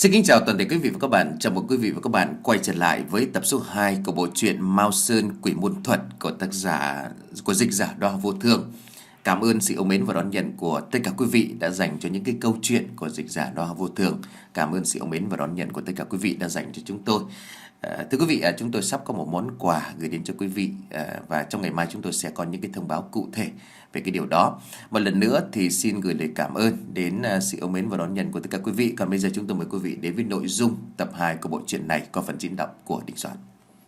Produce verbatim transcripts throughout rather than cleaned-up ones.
Xin kính chào toàn thể quý vị và các bạn. Chào mừng quý vị và các bạn quay trở lại với tập số hai của bộ truyện Mao Sơn Quỷ Môn Thuật của tác giả của dịch giả Đo Vô Thương. Cảm ơn sự yêu mến và đón nhận của tất cả quý vị đã dành cho những cái câu chuyện của dịch giả Đo Vô Thương. Cảm ơn sự yêu mến và đón nhận của tất cả quý vị đã dành cho chúng tôi. À, thưa quý vị, à, chúng tôi sắp có một món quà gửi đến cho quý vị, à, và trong ngày mai chúng tôi sẽ có những cái thông báo cụ thể về cái điều đó. Một lần nữa thì xin gửi lời cảm ơn đến à, sự yêu mến và đón nhận của tất cả quý vị. Còn bây giờ chúng tôi mời quý vị đến với nội dung tập hai của bộ truyện này qua phần diễn đọc của Đình Soạn.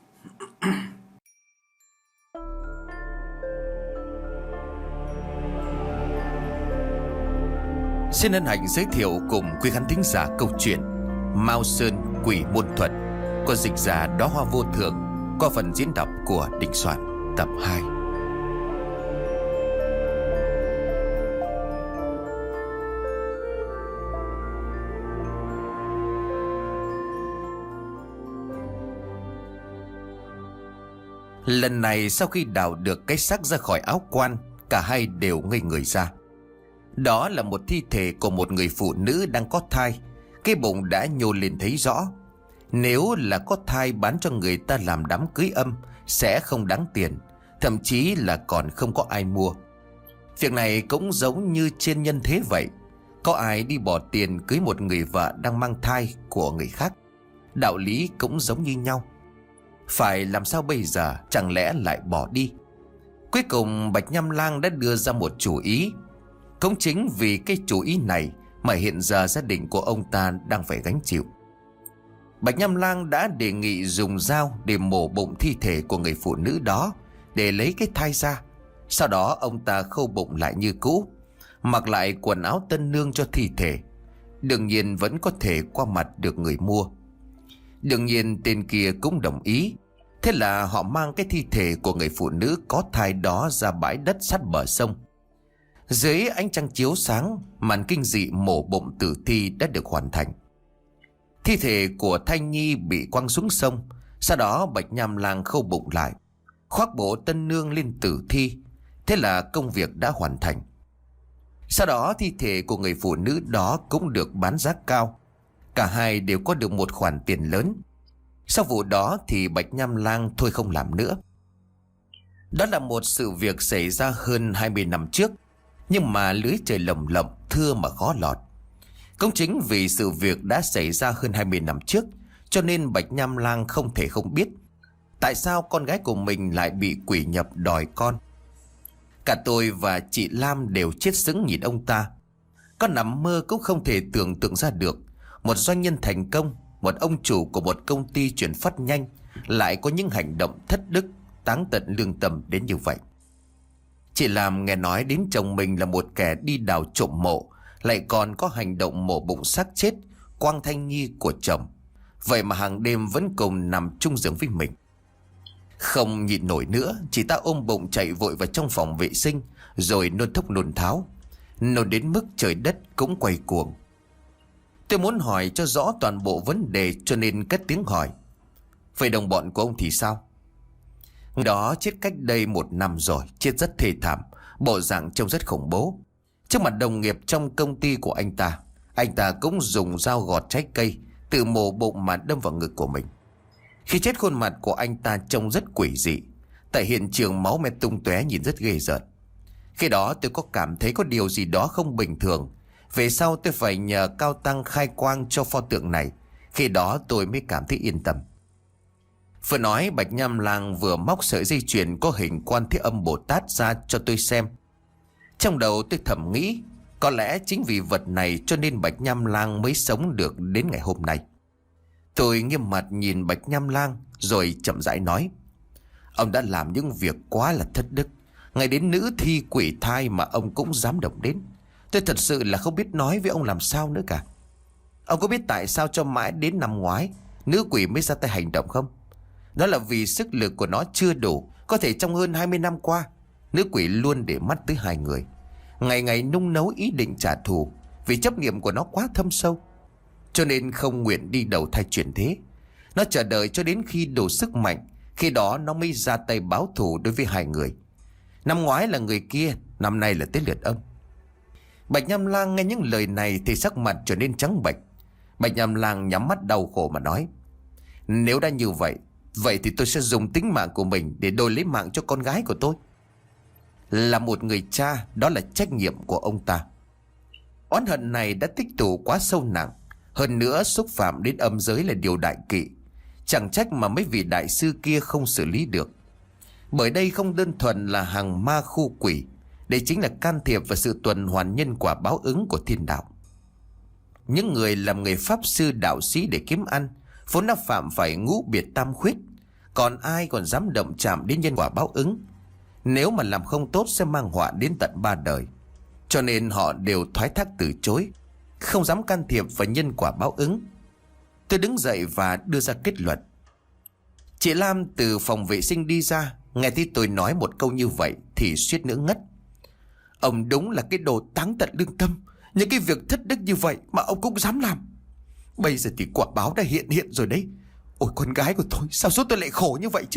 Xin hân hạnh giới thiệu cùng quý khán thính giả câu chuyện Mao Sơn Quỷ Môn Thuật của dịch giả Đóa Hoa Vô Thường qua phần diễn đọc của Đình Soạn tập hai. Lần này sau khi đào được cái xác ra khỏi áo quan, cả hai đều ngây người ra. Đó là một thi thể của một người phụ nữ đang có thai. Cái bụng đã nhô lên thấy rõ. Nếu là có thai bán cho người ta làm đám cưới âm sẽ không đáng tiền, thậm chí là còn không có ai mua. Việc này cũng giống như trên nhân thế vậy. Có ai đi bỏ tiền cưới một người vợ đang mang thai của người khác? Đạo lý cũng giống như nhau. Phải làm sao bây giờ, chẳng lẽ lại bỏ đi? Cuối cùng Bạch Nham Lang đã đưa ra một chủ ý. Cũng chính vì cái chủ ý này mà hiện giờ gia đình của ông ta đang phải gánh chịu. Bạch Nham Lang đã đề nghị dùng dao để mổ bụng thi thể của người phụ nữ đó để lấy cái thai ra. Sau đó ông ta khâu bụng lại như cũ, mặc lại quần áo tân nương cho thi thể. Đương nhiên vẫn có thể qua mặt được người mua. Đương nhiên tên kia cũng đồng ý. Thế là họ mang cái thi thể của người phụ nữ có thai đó ra bãi đất sát bờ sông. Dưới ánh trăng chiếu sáng, màn kinh dị mổ bụng tử thi đã được hoàn thành. Thi thể của thai nhi bị quăng xuống sông. Sau đó Bạch Nham Lang khâu bụng lại, khoác bộ tân nương lên tử thi. Thế là công việc đã hoàn thành. Sau đó thi thể của người phụ nữ đó cũng được bán giá cao. Cả hai đều có được một khoản tiền lớn. Sau vụ đó thì Bạch Nham Lang thôi không làm nữa. Đó là một sự việc xảy ra hơn hai mươi năm trước, nhưng mà lưới trời lồng lộng, thưa mà khó lọt. Cũng chính vì sự việc đã xảy ra hơn hai mươi năm trước, cho nên Bạch Nham Lang không thể không biết tại sao con gái của mình lại bị quỷ nhập đòi con. Cả tôi và chị Lam đều chết sững nhìn ông ta. Có nằm mơ cũng không thể tưởng tượng ra được một doanh nhân thành công, một ông chủ của một công ty chuyển phát nhanh lại có những hành động thất đức, táng tận lương tâm đến như vậy. Chị Lam nghe nói đến chồng mình là một kẻ đi đào trộm mộ, lại còn có hành động mổ bụng xác chết quang thai nhi của chồng. Vậy mà hàng đêm vẫn cùng nằm chung giường với mình. Không nhịn nổi nữa, chị ta ôm bụng chạy vội vào trong phòng vệ sinh, rồi nôn thốc nôn tháo, nôn đến mức trời đất cũng quay cuồng. Tôi muốn hỏi cho rõ toàn bộ vấn đề, cho nên cất tiếng hỏi: vậy đồng bọn của ông thì sao? Người đó chết cách đây một năm rồi, chết rất thê thảm, bộ dạng trông rất khủng bố. Trước mặt đồng nghiệp trong công ty của anh ta, anh ta cũng dùng dao gọt trái cây, tự mổ bụng mà đâm vào ngực của mình. Khi chết khuôn mặt của anh ta trông rất quỷ dị. Tại hiện trường máu me tung tóe, nhìn rất ghê rợn. Khi đó tôi có cảm thấy có điều gì đó không bình thường. Về sau tôi phải nhờ Cao Tăng khai quang cho pho tượng này. Khi đó tôi mới cảm thấy yên tâm. Vừa nói, Bạch Nham Lang vừa móc sợi dây chuyền có hình Quan Thế Âm Bồ Tát ra cho tôi xem. Trong đầu tôi thầm nghĩ, có lẽ chính vì vật này cho nên Bạch Nham Lang mới sống được đến ngày hôm nay. Tôi nghiêm mặt nhìn Bạch Nham Lang rồi chậm rãi nói: ông đã làm những việc quá là thất đức. Ngay đến nữ thi quỷ thai mà ông cũng dám động đến. Tôi thật sự là không biết nói với ông làm sao nữa cả. Ông có biết tại sao cho mãi đến năm ngoái nữ quỷ mới ra tay hành động không? Đó là vì sức lực của nó chưa đủ. Có thể trong hơn hai mươi năm qua, nữ quỷ luôn để mắt tới hai người, ngày ngày nung nấu ý định trả thù. Vì chấp niệm của nó quá thâm sâu, cho nên không nguyện đi đầu thai chuyển thế. Nó chờ đợi cho đến khi đủ sức mạnh, khi đó nó mới ra tay báo thù đối với hai người. Năm ngoái là người kia, năm nay là tới lượt ông. Bạch Nham Lang nghe những lời này thì sắc mặt trở nên trắng bệch. Bạch Nham Lang nhắm mắt đau khổ mà nói: Nếu đã như vậy, vậy thì tôi sẽ dùng tính mạng của mình để đổi lấy mạng cho con gái của tôi. Là một người cha, đó là trách nhiệm của ông ta. Oán hận này đã tích tụ quá sâu nặng, hơn nữa xúc phạm đến âm giới là điều đại kỵ. Chẳng trách mà mấy vị đại sư kia không xử lý được. Bởi đây không đơn thuần là hàng ma khu quỷ, đây chính là can thiệp vào sự tuần hoàn nhân quả báo ứng của thiên đạo. Những người làm nghề pháp sư đạo sĩ để kiếm ăn vốn đã phạm phải ngũ biệt tam khuyết, còn ai còn dám động chạm đến nhân quả báo ứng. Nếu mà làm không tốt sẽ mang họa đến tận ba đời. Cho nên họ đều thoái thác từ chối, không dám can thiệp vào nhân quả báo ứng. Tôi đứng dậy và đưa ra kết luận. Chị Lam từ phòng vệ sinh đi ra, nghe thấy tôi nói một câu như vậy thì suýt nữa ngất. Ông đúng là cái đồ táng tận lương tâm. Những cái việc thất đức như vậy mà ông cũng dám làm. Bây giờ thì quả báo đã hiện hiện rồi đấy. Ôi con gái của tôi, sao số tôi lại khổ như vậy chứ?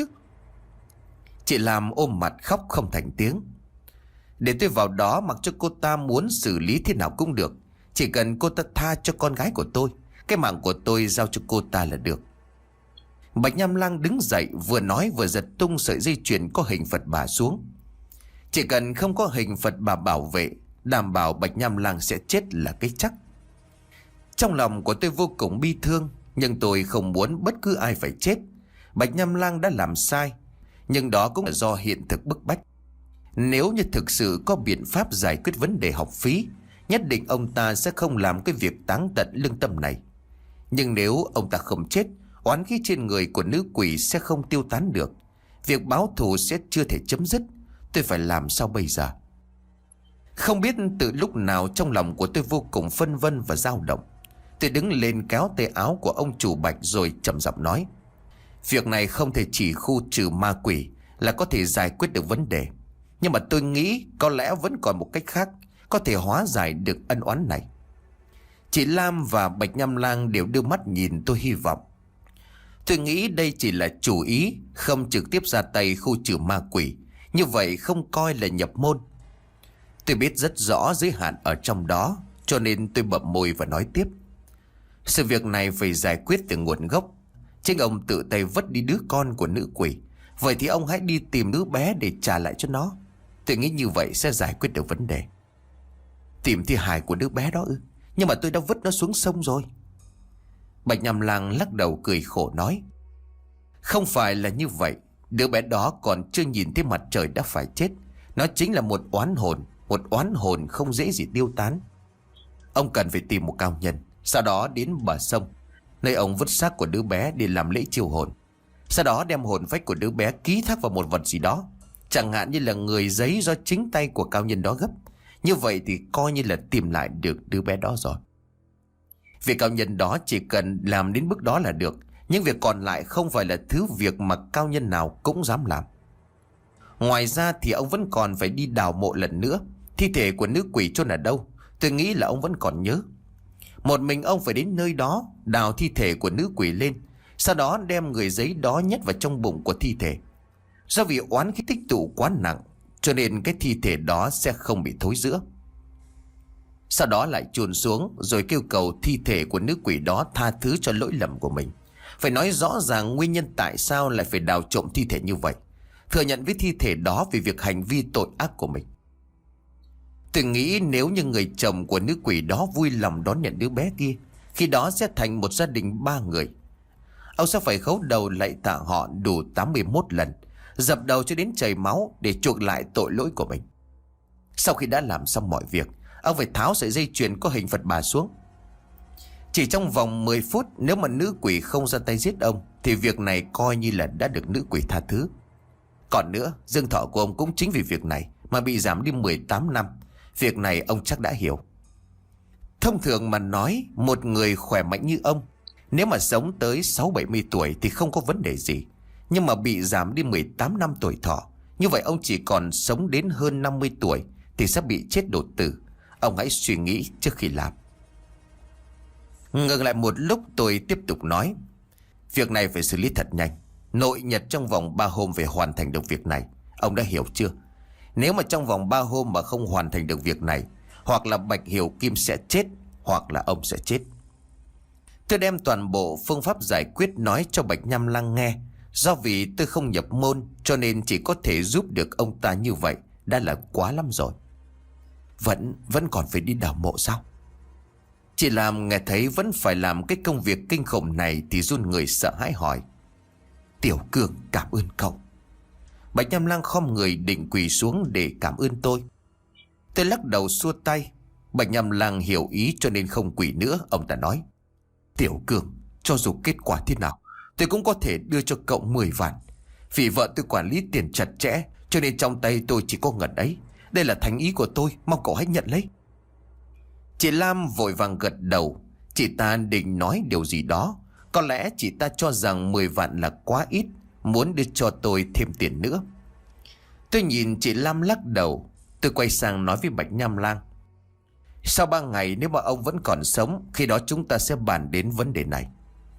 Chị Lam ôm mặt khóc không thành tiếng. Để tôi vào đó, mặc cho cô ta muốn xử lý thế nào cũng được. Chỉ cần cô ta tha cho con gái của tôi, cái mạng của tôi giao cho cô ta là được. Bạch Nham Lang đứng dậy, vừa nói vừa giật tung sợi dây chuyền có hình Phật bà xuống. Chỉ cần không có hình Phật bà bảo vệ, đảm bảo Bạch Nham Lang sẽ chết là cái chắc. Trong lòng của tôi vô cùng bi thương, nhưng tôi không muốn bất cứ ai phải chết. Bạch Nham Lang đã làm sai, nhưng đó cũng là do hiện thực bức bách. Nếu như thực sự có biện pháp giải quyết vấn đề học phí, nhất định ông ta sẽ không làm cái việc táng tận lương tâm này. Nhưng nếu ông ta không chết, oán khí trên người của nữ quỷ sẽ không tiêu tán được. Việc báo thù sẽ chưa thể chấm dứt. Tôi phải làm sao bây giờ? Không biết từ lúc nào trong lòng của tôi vô cùng phân vân và dao động. Tôi đứng lên kéo tay áo của ông chủ Bạch rồi trầm giọng nói: Việc này không thể chỉ khu trừ ma quỷ là có thể giải quyết được vấn đề. Nhưng mà tôi nghĩ có lẽ vẫn còn một cách khác có thể hóa giải được ân oán này. Chị Lam và Bạch Nham Lang đều đưa mắt nhìn tôi hy vọng. Tôi nghĩ đây chỉ là chủ ý, không trực tiếp ra tay khu trừ ma quỷ. Như vậy không coi là nhập môn. Tôi biết rất rõ giới hạn ở trong đó, cho nên tôi bậm môi và nói tiếp: Sự việc này phải giải quyết từ nguồn gốc. Chính ông tự tay vứt đi đứa con của nữ quỷ, vậy thì ông hãy đi tìm đứa bé để trả lại cho nó. Tôi nghĩ như vậy sẽ giải quyết được vấn đề. Tìm thi hài của đứa bé đó ư? Nhưng mà tôi đã vứt nó xuống sông rồi. Bạch Nham Lang lắc đầu cười khổ nói: Không phải là như vậy. Đứa bé đó còn chưa nhìn thấy mặt trời đã phải chết. Nó chính là một oán hồn. Một oán hồn không dễ gì tiêu tán. Ông cần phải tìm một cao nhân, sau đó đến bờ sông, nơi ông vứt xác của đứa bé để làm lễ chiêu hồn. Sau đó đem hồn phách của đứa bé ký thác vào một vật gì đó, chẳng hạn như là người giấy do chính tay của cao nhân đó gấp. Như vậy thì coi như là tìm lại được đứa bé đó rồi. Việc cao nhân đó chỉ cần làm đến bước đó là được. Nhưng việc còn lại không phải là thứ việc mà cao nhân nào cũng dám làm. Ngoài ra thì ông vẫn còn phải đi đào mộ lần nữa. Thi thể của nữ quỷ chôn ở đâu, tôi nghĩ là ông vẫn còn nhớ. Một mình ông phải đến nơi đó, đào thi thể của nữ quỷ lên, sau đó đem người giấy đó nhét vào trong bụng của thi thể. Do vì oán khí tích tụ quá nặng, cho nên cái thi thể đó sẽ không bị thối rữa. Sau đó lại chôn xuống, rồi kêu cầu thi thể của nữ quỷ đó tha thứ cho lỗi lầm của mình. Phải nói rõ ràng nguyên nhân tại sao lại phải đào trộm thi thể như vậy, thừa nhận với thi thể đó về việc hành vi tội ác của mình. Tôi nghĩ nếu như người chồng của nữ quỷ đó vui lòng đón nhận đứa bé kia, khi đó sẽ thành một gia đình ba người. Ông sẽ phải khấu đầu lạy tạ họ đủ tám mươi mốt lần, dập đầu cho đến chảy máu để chuộc lại tội lỗi của mình. Sau khi đã làm xong mọi việc, ông phải tháo sợi dây chuyền có hình Phật bà xuống. Chỉ trong vòng mười phút, nếu mà nữ quỷ không ra tay giết ông thì việc này coi như là đã được nữ quỷ tha thứ. Còn nữa, dương thọ của ông cũng chính vì việc này mà bị giảm đi mười tám năm. Việc này ông chắc đã hiểu. Thông thường mà nói, một người khỏe mạnh như ông, nếu mà sống tới sáu bảy mươi tuổi thì không có vấn đề gì. Nhưng mà bị giảm đi mười tám năm tuổi thọ, như vậy ông chỉ còn sống đến hơn năm mươi tuổi thì sẽ bị chết đột tử. Ông hãy suy nghĩ trước khi làm. Ngừng lại một lúc, tôi tiếp tục nói: Việc này phải xử lý thật nhanh. Nội nhật trong vòng ba hôm phải hoàn thành được việc này. Ông đã hiểu chưa? Nếu mà trong vòng ba hôm mà không hoàn thành được việc này, hoặc là Bạch Hiểu Kim sẽ chết, hoặc là ông sẽ chết. Tôi đem toàn bộ phương pháp giải quyết nói cho Bạch Nham Lang nghe. Do vì tôi không nhập môn cho nên chỉ có thể giúp được ông ta như vậy đã là quá lắm rồi. Vẫn, vẫn còn phải đi đào mộ sao? Chị làm nghe thấy vẫn phải làm cái công việc kinh khủng này thì run người sợ hãi hỏi. Tiểu Cương cảm ơn cậu. Bạch Nham Lang khom người định quỳ xuống để cảm ơn tôi. Tôi lắc đầu xua tay. Bạch Nham Lang hiểu ý cho nên không quỳ nữa. Ông ta nói, Tiểu Cương, cho dù kết quả thế nào tôi cũng có thể đưa cho cậu mười vạn. Vì vợ tôi quản lý tiền chặt chẽ cho nên trong tay tôi chỉ có ngần ấy. Đây là thành ý của tôi, mong cậu hãy nhận lấy. Chị Lam vội vàng gật đầu. Chị ta định nói điều gì đó. Có lẽ chị ta cho rằng mười vạn là quá ít, muốn đưa cho tôi thêm tiền nữa. Tôi nhìn chị Lam lắc đầu. Tôi quay sang nói với Bạch Nham Lang, sau ba ngày nếu mà ông vẫn còn sống, khi đó chúng ta sẽ bàn đến vấn đề này.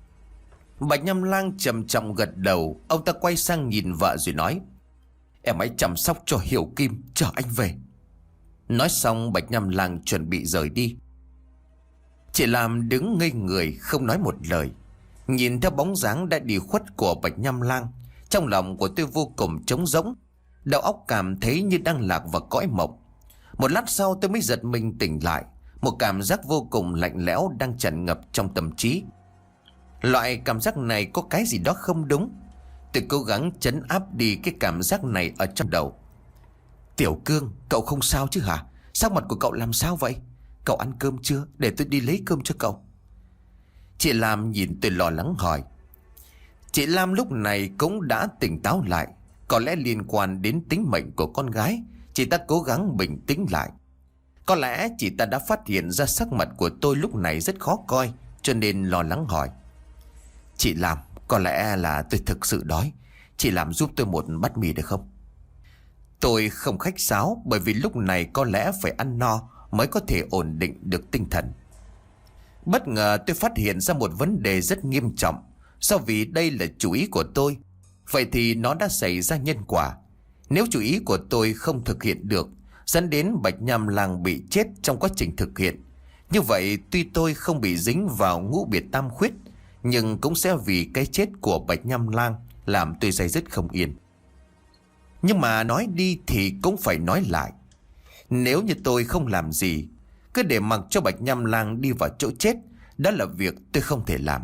Bạch Nham Lang trầm trọng gật đầu. Ông ta quay sang nhìn vợ rồi nói, em hãy chăm sóc cho Hiểu Kim, chờ anh về. Nói xong Bạch Nham Lang chuẩn bị rời đi. Chị Lam đứng ngây người không nói một lời. Nhìn theo bóng dáng đã đi khuất của Bạch Nham Lang, trong lòng của tôi vô cùng trống rỗng. Đầu óc cảm thấy như đang lạc vào cõi mộng. Một lát sau tôi mới giật mình tỉnh lại. Một cảm giác vô cùng lạnh lẽo đang tràn ngập trong tâm trí. Loại cảm giác này có cái gì đó không đúng. Tôi cố gắng trấn áp đi cái cảm giác này ở trong đầu. Tiểu Cương, cậu không sao chứ hả? Sắc mặt của cậu làm sao vậy? Cậu ăn cơm chưa? Để tôi đi lấy cơm cho cậu. Chị Lam nhìn tôi lo lắng hỏi. Chị Lam lúc này cũng đã tỉnh táo lại. Có lẽ liên quan đến tính mệnh của con gái, chị ta cố gắng bình tĩnh lại. Có lẽ chị ta đã phát hiện ra sắc mặt của tôi lúc này rất khó coi, cho nên lo lắng hỏi. Chị Lam, có lẽ là tôi thực sự đói. Chị làm giúp tôi một bát mì được không? Tôi không khách sáo, bởi vì lúc này có lẽ phải ăn no mới có thể ổn định được tinh thần. Bất ngờ tôi phát hiện ra một vấn đề rất nghiêm trọng. Do vì đây là chủ ý của tôi, vậy thì nó đã xảy ra nhân quả. Nếu chủ ý của tôi không thực hiện được, dẫn đến Bạch Nham Lang bị chết trong quá trình thực hiện, như vậy tuy tôi không bị dính vào ngũ biệt tam khuyết, nhưng cũng sẽ vì cái chết của Bạch Nham Lang làm tôi day dứt không yên. Nhưng mà nói đi thì cũng phải nói lại. Nếu như tôi không làm gì, cứ để mặc cho Bạch Nham Lang đi vào chỗ chết, đó là việc tôi không thể làm.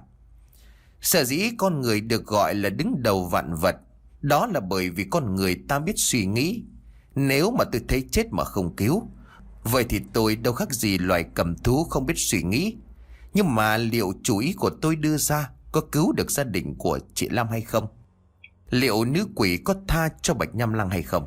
Sở dĩ con người được gọi là đứng đầu vạn vật, đó là bởi vì con người ta biết suy nghĩ. Nếu mà tôi thấy chết mà không cứu, vậy thì tôi đâu khác gì loài cầm thú không biết suy nghĩ. Nhưng mà liệu chủ ý của tôi đưa ra có cứu được gia đình của chị Lam hay không? Liệu nữ quỷ có tha cho Bạch Nham Lang hay không?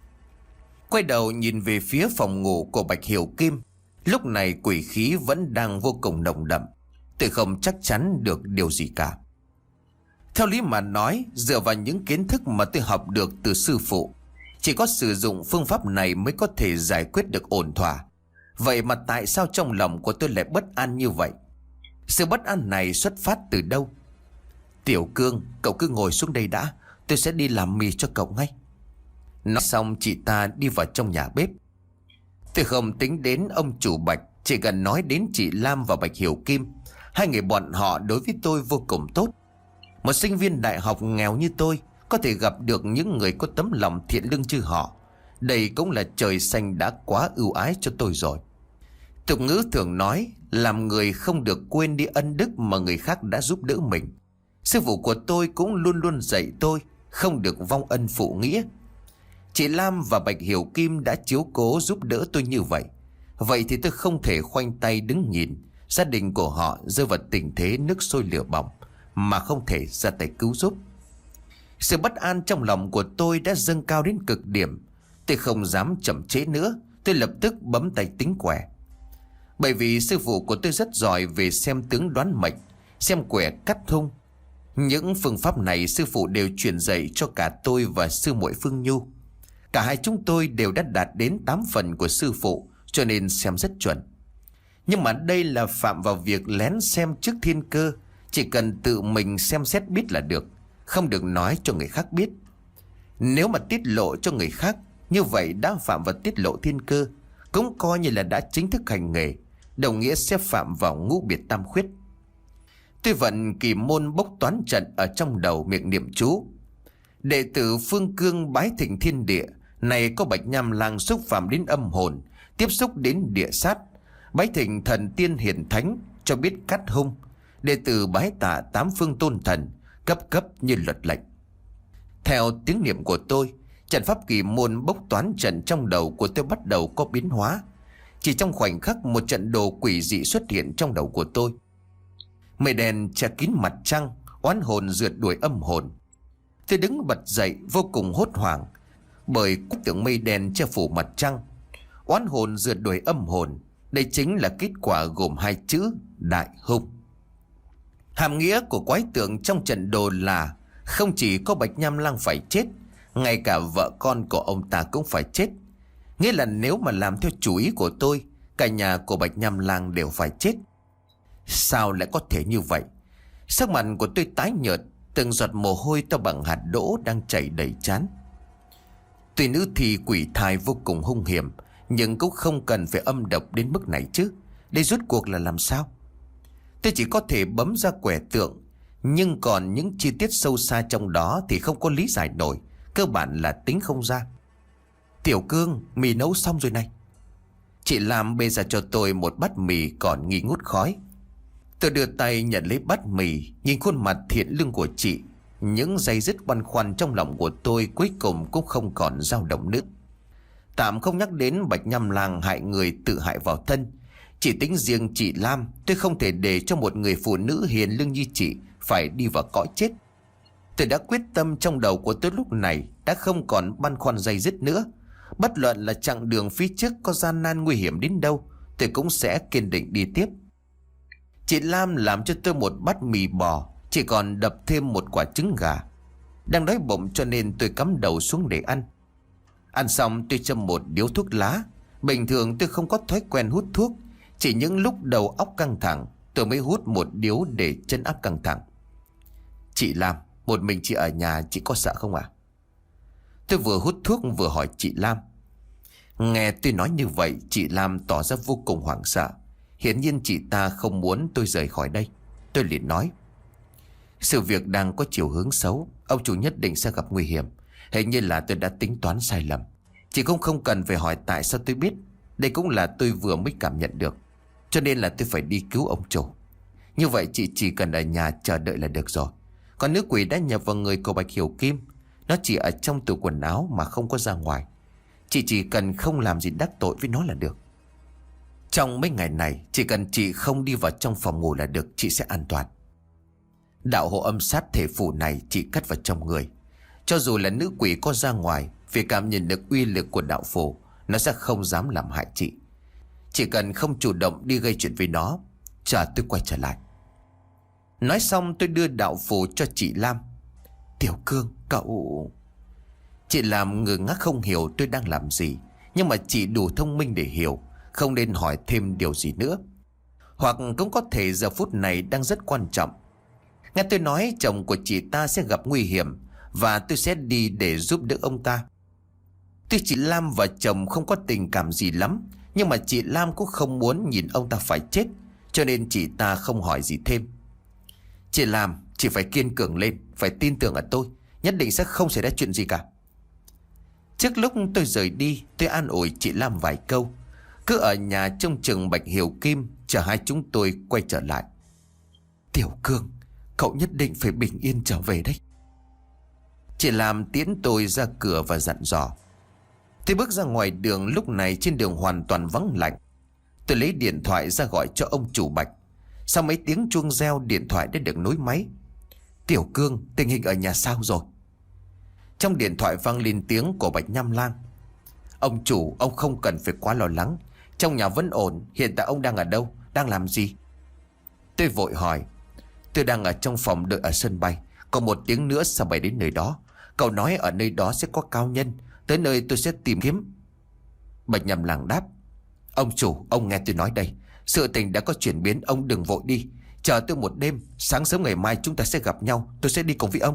Quay đầu nhìn về phía phòng ngủ của Bạch Hiểu Kim. Lúc này quỷ khí vẫn đang vô cùng nồng đậm. Tôi không chắc chắn được điều gì cả. Theo lý mà nói, dựa vào những kiến thức mà tôi học được từ sư phụ, chỉ có sử dụng phương pháp này mới có thể giải quyết được ổn thỏa. Vậy mà tại sao trong lòng của tôi lại bất an như vậy? Sự bất an này xuất phát từ đâu? Tiểu Cương, cậu cứ ngồi xuống đây đã, tôi sẽ đi làm mì cho cậu ngay. Nói xong chị ta đi vào trong nhà bếp. Tôi không tính đến ông chủ Bạch, chỉ cần nói đến chị Lam và Bạch Hiểu Kim. Hai người bọn họ đối với tôi vô cùng tốt. Một sinh viên đại học nghèo như tôi có thể gặp được những người có tấm lòng thiện lương như họ, đây cũng là trời xanh đã quá ưu ái cho tôi rồi. Tục ngữ thường nói, làm người không được quên đi ân đức mà người khác đã giúp đỡ mình. Sư phụ của tôi cũng luôn luôn dạy tôi không được vong ân phụ nghĩa. Chị Lam và Bạch Hiểu Kim đã chiếu cố giúp đỡ tôi như vậy. Vậy thì tôi không thể khoanh tay đứng nhìn gia đình của họ rơi vào tình thế nước sôi lửa bỏng mà không thể ra tay cứu giúp. Sự bất an trong lòng của tôi đã dâng cao đến cực điểm. Tôi không dám chậm trễ nữa. Tôi lập tức bấm tay tính quẻ. Bởi vì sư phụ của tôi rất giỏi về xem tướng đoán mệnh, xem quẻ cắt thung. Những phương pháp này sư phụ đều truyền dạy cho cả tôi và sư muội Phương Nhu. Cả hai chúng tôi đều đã đạt đến tám phần của sư phụ, cho nên xem rất chuẩn. Nhưng mà đây là phạm vào việc lén xem trước thiên cơ. Chỉ cần tự mình xem xét biết là được, không được nói cho người khác biết. Nếu mà tiết lộ cho người khác, như vậy đã phạm vào tiết lộ thiên cơ, cũng coi như là đã chính thức hành nghề, đồng nghĩa sẽ phạm vào ngũ biệt tam khuyết. Tôi vận kỳ môn bốc toán trận ở trong đầu, miệng niệm chú. Đệ tử Phương Cương bái thỉnh thiên địa, này có bạch nham lang xúc phạm đến âm hồn, tiếp xúc đến địa sát. Bái thỉnh thần tiên hiển thánh, cho biết cắt hung. Đệ tử bái tạ tám phương tôn thần, cấp cấp như luật lệnh. Theo tiếng niệm của tôi, trận pháp kỳ môn bốc toán trận trong đầu của tôi bắt đầu có biến hóa. Chỉ trong khoảnh khắc, một trận đồ quỷ dị xuất hiện trong đầu của tôi. Mây đen che kín mặt trăng, oán hồn rượt đuổi âm hồn. Tôi đứng bật dậy vô cùng hốt hoảng, bởi bức tượng mây đen che phủ mặt trăng, oán hồn rượt đuổi âm hồn. Đây chính là kết quả gồm hai chữ đại hung. Hàm nghĩa của quái tượng trong trận đồ là không chỉ có bạch nham lang phải chết, ngay cả vợ con của ông ta cũng phải chết. Nghĩa là nếu mà làm theo chủ ý của tôi, cả nhà của bạch nham lang đều phải chết. Sao lại có thể như vậy? Sắc mặt của tôi tái nhợt, từng giọt mồ hôi to bằng hạt đỗ đang chảy đầy trán. Tuy nữ thì quỷ thai vô cùng hung hiểm, nhưng cũng không cần phải âm độc đến mức này chứ. Đây rốt cuộc là làm sao? Tôi chỉ có thể bấm ra quẻ tượng, nhưng còn những chi tiết sâu xa trong đó thì không có lý giải nổi, cơ bản là tính không ra. Tiểu Cương, mì nấu xong rồi này. Chị làm bê ra cho tôi một bát mì còn nghi ngút khói. Tôi đưa tay nhận lấy bát mì, nhìn khuôn mặt thiện lương của chị. Những giây dứt băn khoăn trong lòng của tôi cuối cùng cũng không còn dao động nữa. Tạm không nhắc đến bạch nham lang hại người tự hại vào thân, chỉ tính riêng chị Lam, tôi không thể để cho một người phụ nữ hiền lương như chị phải đi vào cõi chết. Tôi đã quyết tâm trong đầu của tôi lúc này đã không còn băn khoăn dây dứt nữa. Bất luận là chặng đường phía trước có gian nan nguy hiểm đến đâu, tôi cũng sẽ kiên định đi tiếp. Chị Lam làm cho tôi một bát mì bò, chỉ còn đập thêm một quả trứng gà. Đang đói bụng cho nên tôi cắm đầu xuống để ăn. Ăn xong tôi châm một điếu thuốc lá. Bình thường tôi không có thói quen hút thuốc, chỉ những lúc đầu óc căng thẳng tôi mới hút một điếu để trấn áp căng thẳng. Chị Lam, một mình chị ở nhà, chị có sợ không ạ? Tôi vừa hút thuốc vừa hỏi chị Lam. Nghe tôi nói như vậy, chị Lam tỏ ra vô cùng hoảng sợ. Hiển nhiên chị ta không muốn tôi rời khỏi đây. Tôi liền nói, sự việc đang có chiều hướng xấu, ông chủ nhất định sẽ gặp nguy hiểm. Hình như là tôi đã tính toán sai lầm. Chị cũng không cần phải hỏi tại sao tôi biết. Đây cũng là tôi vừa mới cảm nhận được, cho nên là tôi phải đi cứu ông chủ. Như vậy chị chỉ cần ở nhà chờ đợi là được rồi. Còn nữ quỷ đã nhập vào người của Bạch Hiểu Kim, nó chỉ ở trong tủ quần áo mà không có ra ngoài. Chị chỉ cần không làm gì đắc tội với nó là được. Trong mấy ngày này, chỉ cần chị không đi vào trong phòng ngủ là được, chị sẽ an toàn. Đạo hộ âm sát thể phủ này chị cất vào trong người. Cho dù là nữ quỷ có ra ngoài, vì cảm nhận được uy lực của đạo phù, nó sẽ không dám làm hại chị. Chỉ cần không chủ động đi gây chuyện với nó, chờ tôi quay trở lại. Nói xong tôi đưa đạo phù cho chị Lam. Tiểu Cương, cậu... Chị Lam ngơ ngác không hiểu tôi đang làm gì, nhưng mà chị đủ thông minh để hiểu không nên hỏi thêm điều gì nữa. Hoặc cũng có thể giờ phút này đang rất quan trọng. Nghe tôi nói chồng của chị ta sẽ gặp nguy hiểm, và tôi sẽ đi để giúp đỡ ông ta. Tuy chị Lam và chồng không có tình cảm gì lắm, nhưng mà chị Lam cũng không muốn nhìn ông ta phải chết, cho nên chị ta không hỏi gì thêm. Chị Lam, chị phải kiên cường lên, phải tin tưởng ở tôi, nhất định sẽ không xảy ra chuyện gì cả. Trước lúc tôi rời đi, tôi an ủi chị Lam vài câu, cứ ở nhà trông chừng Bạch Hiểu Kim, chờ hai chúng tôi quay trở lại. Tiểu Cương, cậu nhất định phải bình yên trở về đấy. Chị Lam tiễn tôi ra cửa và dặn dò. Tôi bước ra ngoài đường, lúc này trên đường hoàn toàn vắng lạnh. Tôi lấy điện thoại ra gọi cho ông chủ Bạch. Sau mấy tiếng chuông reo, điện thoại đã được nối máy. Tiểu Cương, tình hình ở nhà sao rồi? Trong điện thoại vang lên tiếng của Bạch Nham Lang. Ông chủ, ông không cần phải quá lo lắng, trong nhà vẫn ổn. Hiện tại ông đang ở đâu, đang làm gì? Tôi vội hỏi. Tôi đang ở trong phòng đợi ở sân bay, còn một tiếng nữa sẽ bay đến nơi đó. Cậu nói ở nơi đó sẽ có cao nhân, tới nơi tôi sẽ tìm kiếm. Bạch Nham Lang đáp. Ông chủ, ông nghe tôi nói đây, sự tình đã có chuyển biến, ông đừng vội đi. Chờ tôi một đêm, sáng sớm ngày mai chúng ta sẽ gặp nhau, tôi sẽ đi cùng với ông.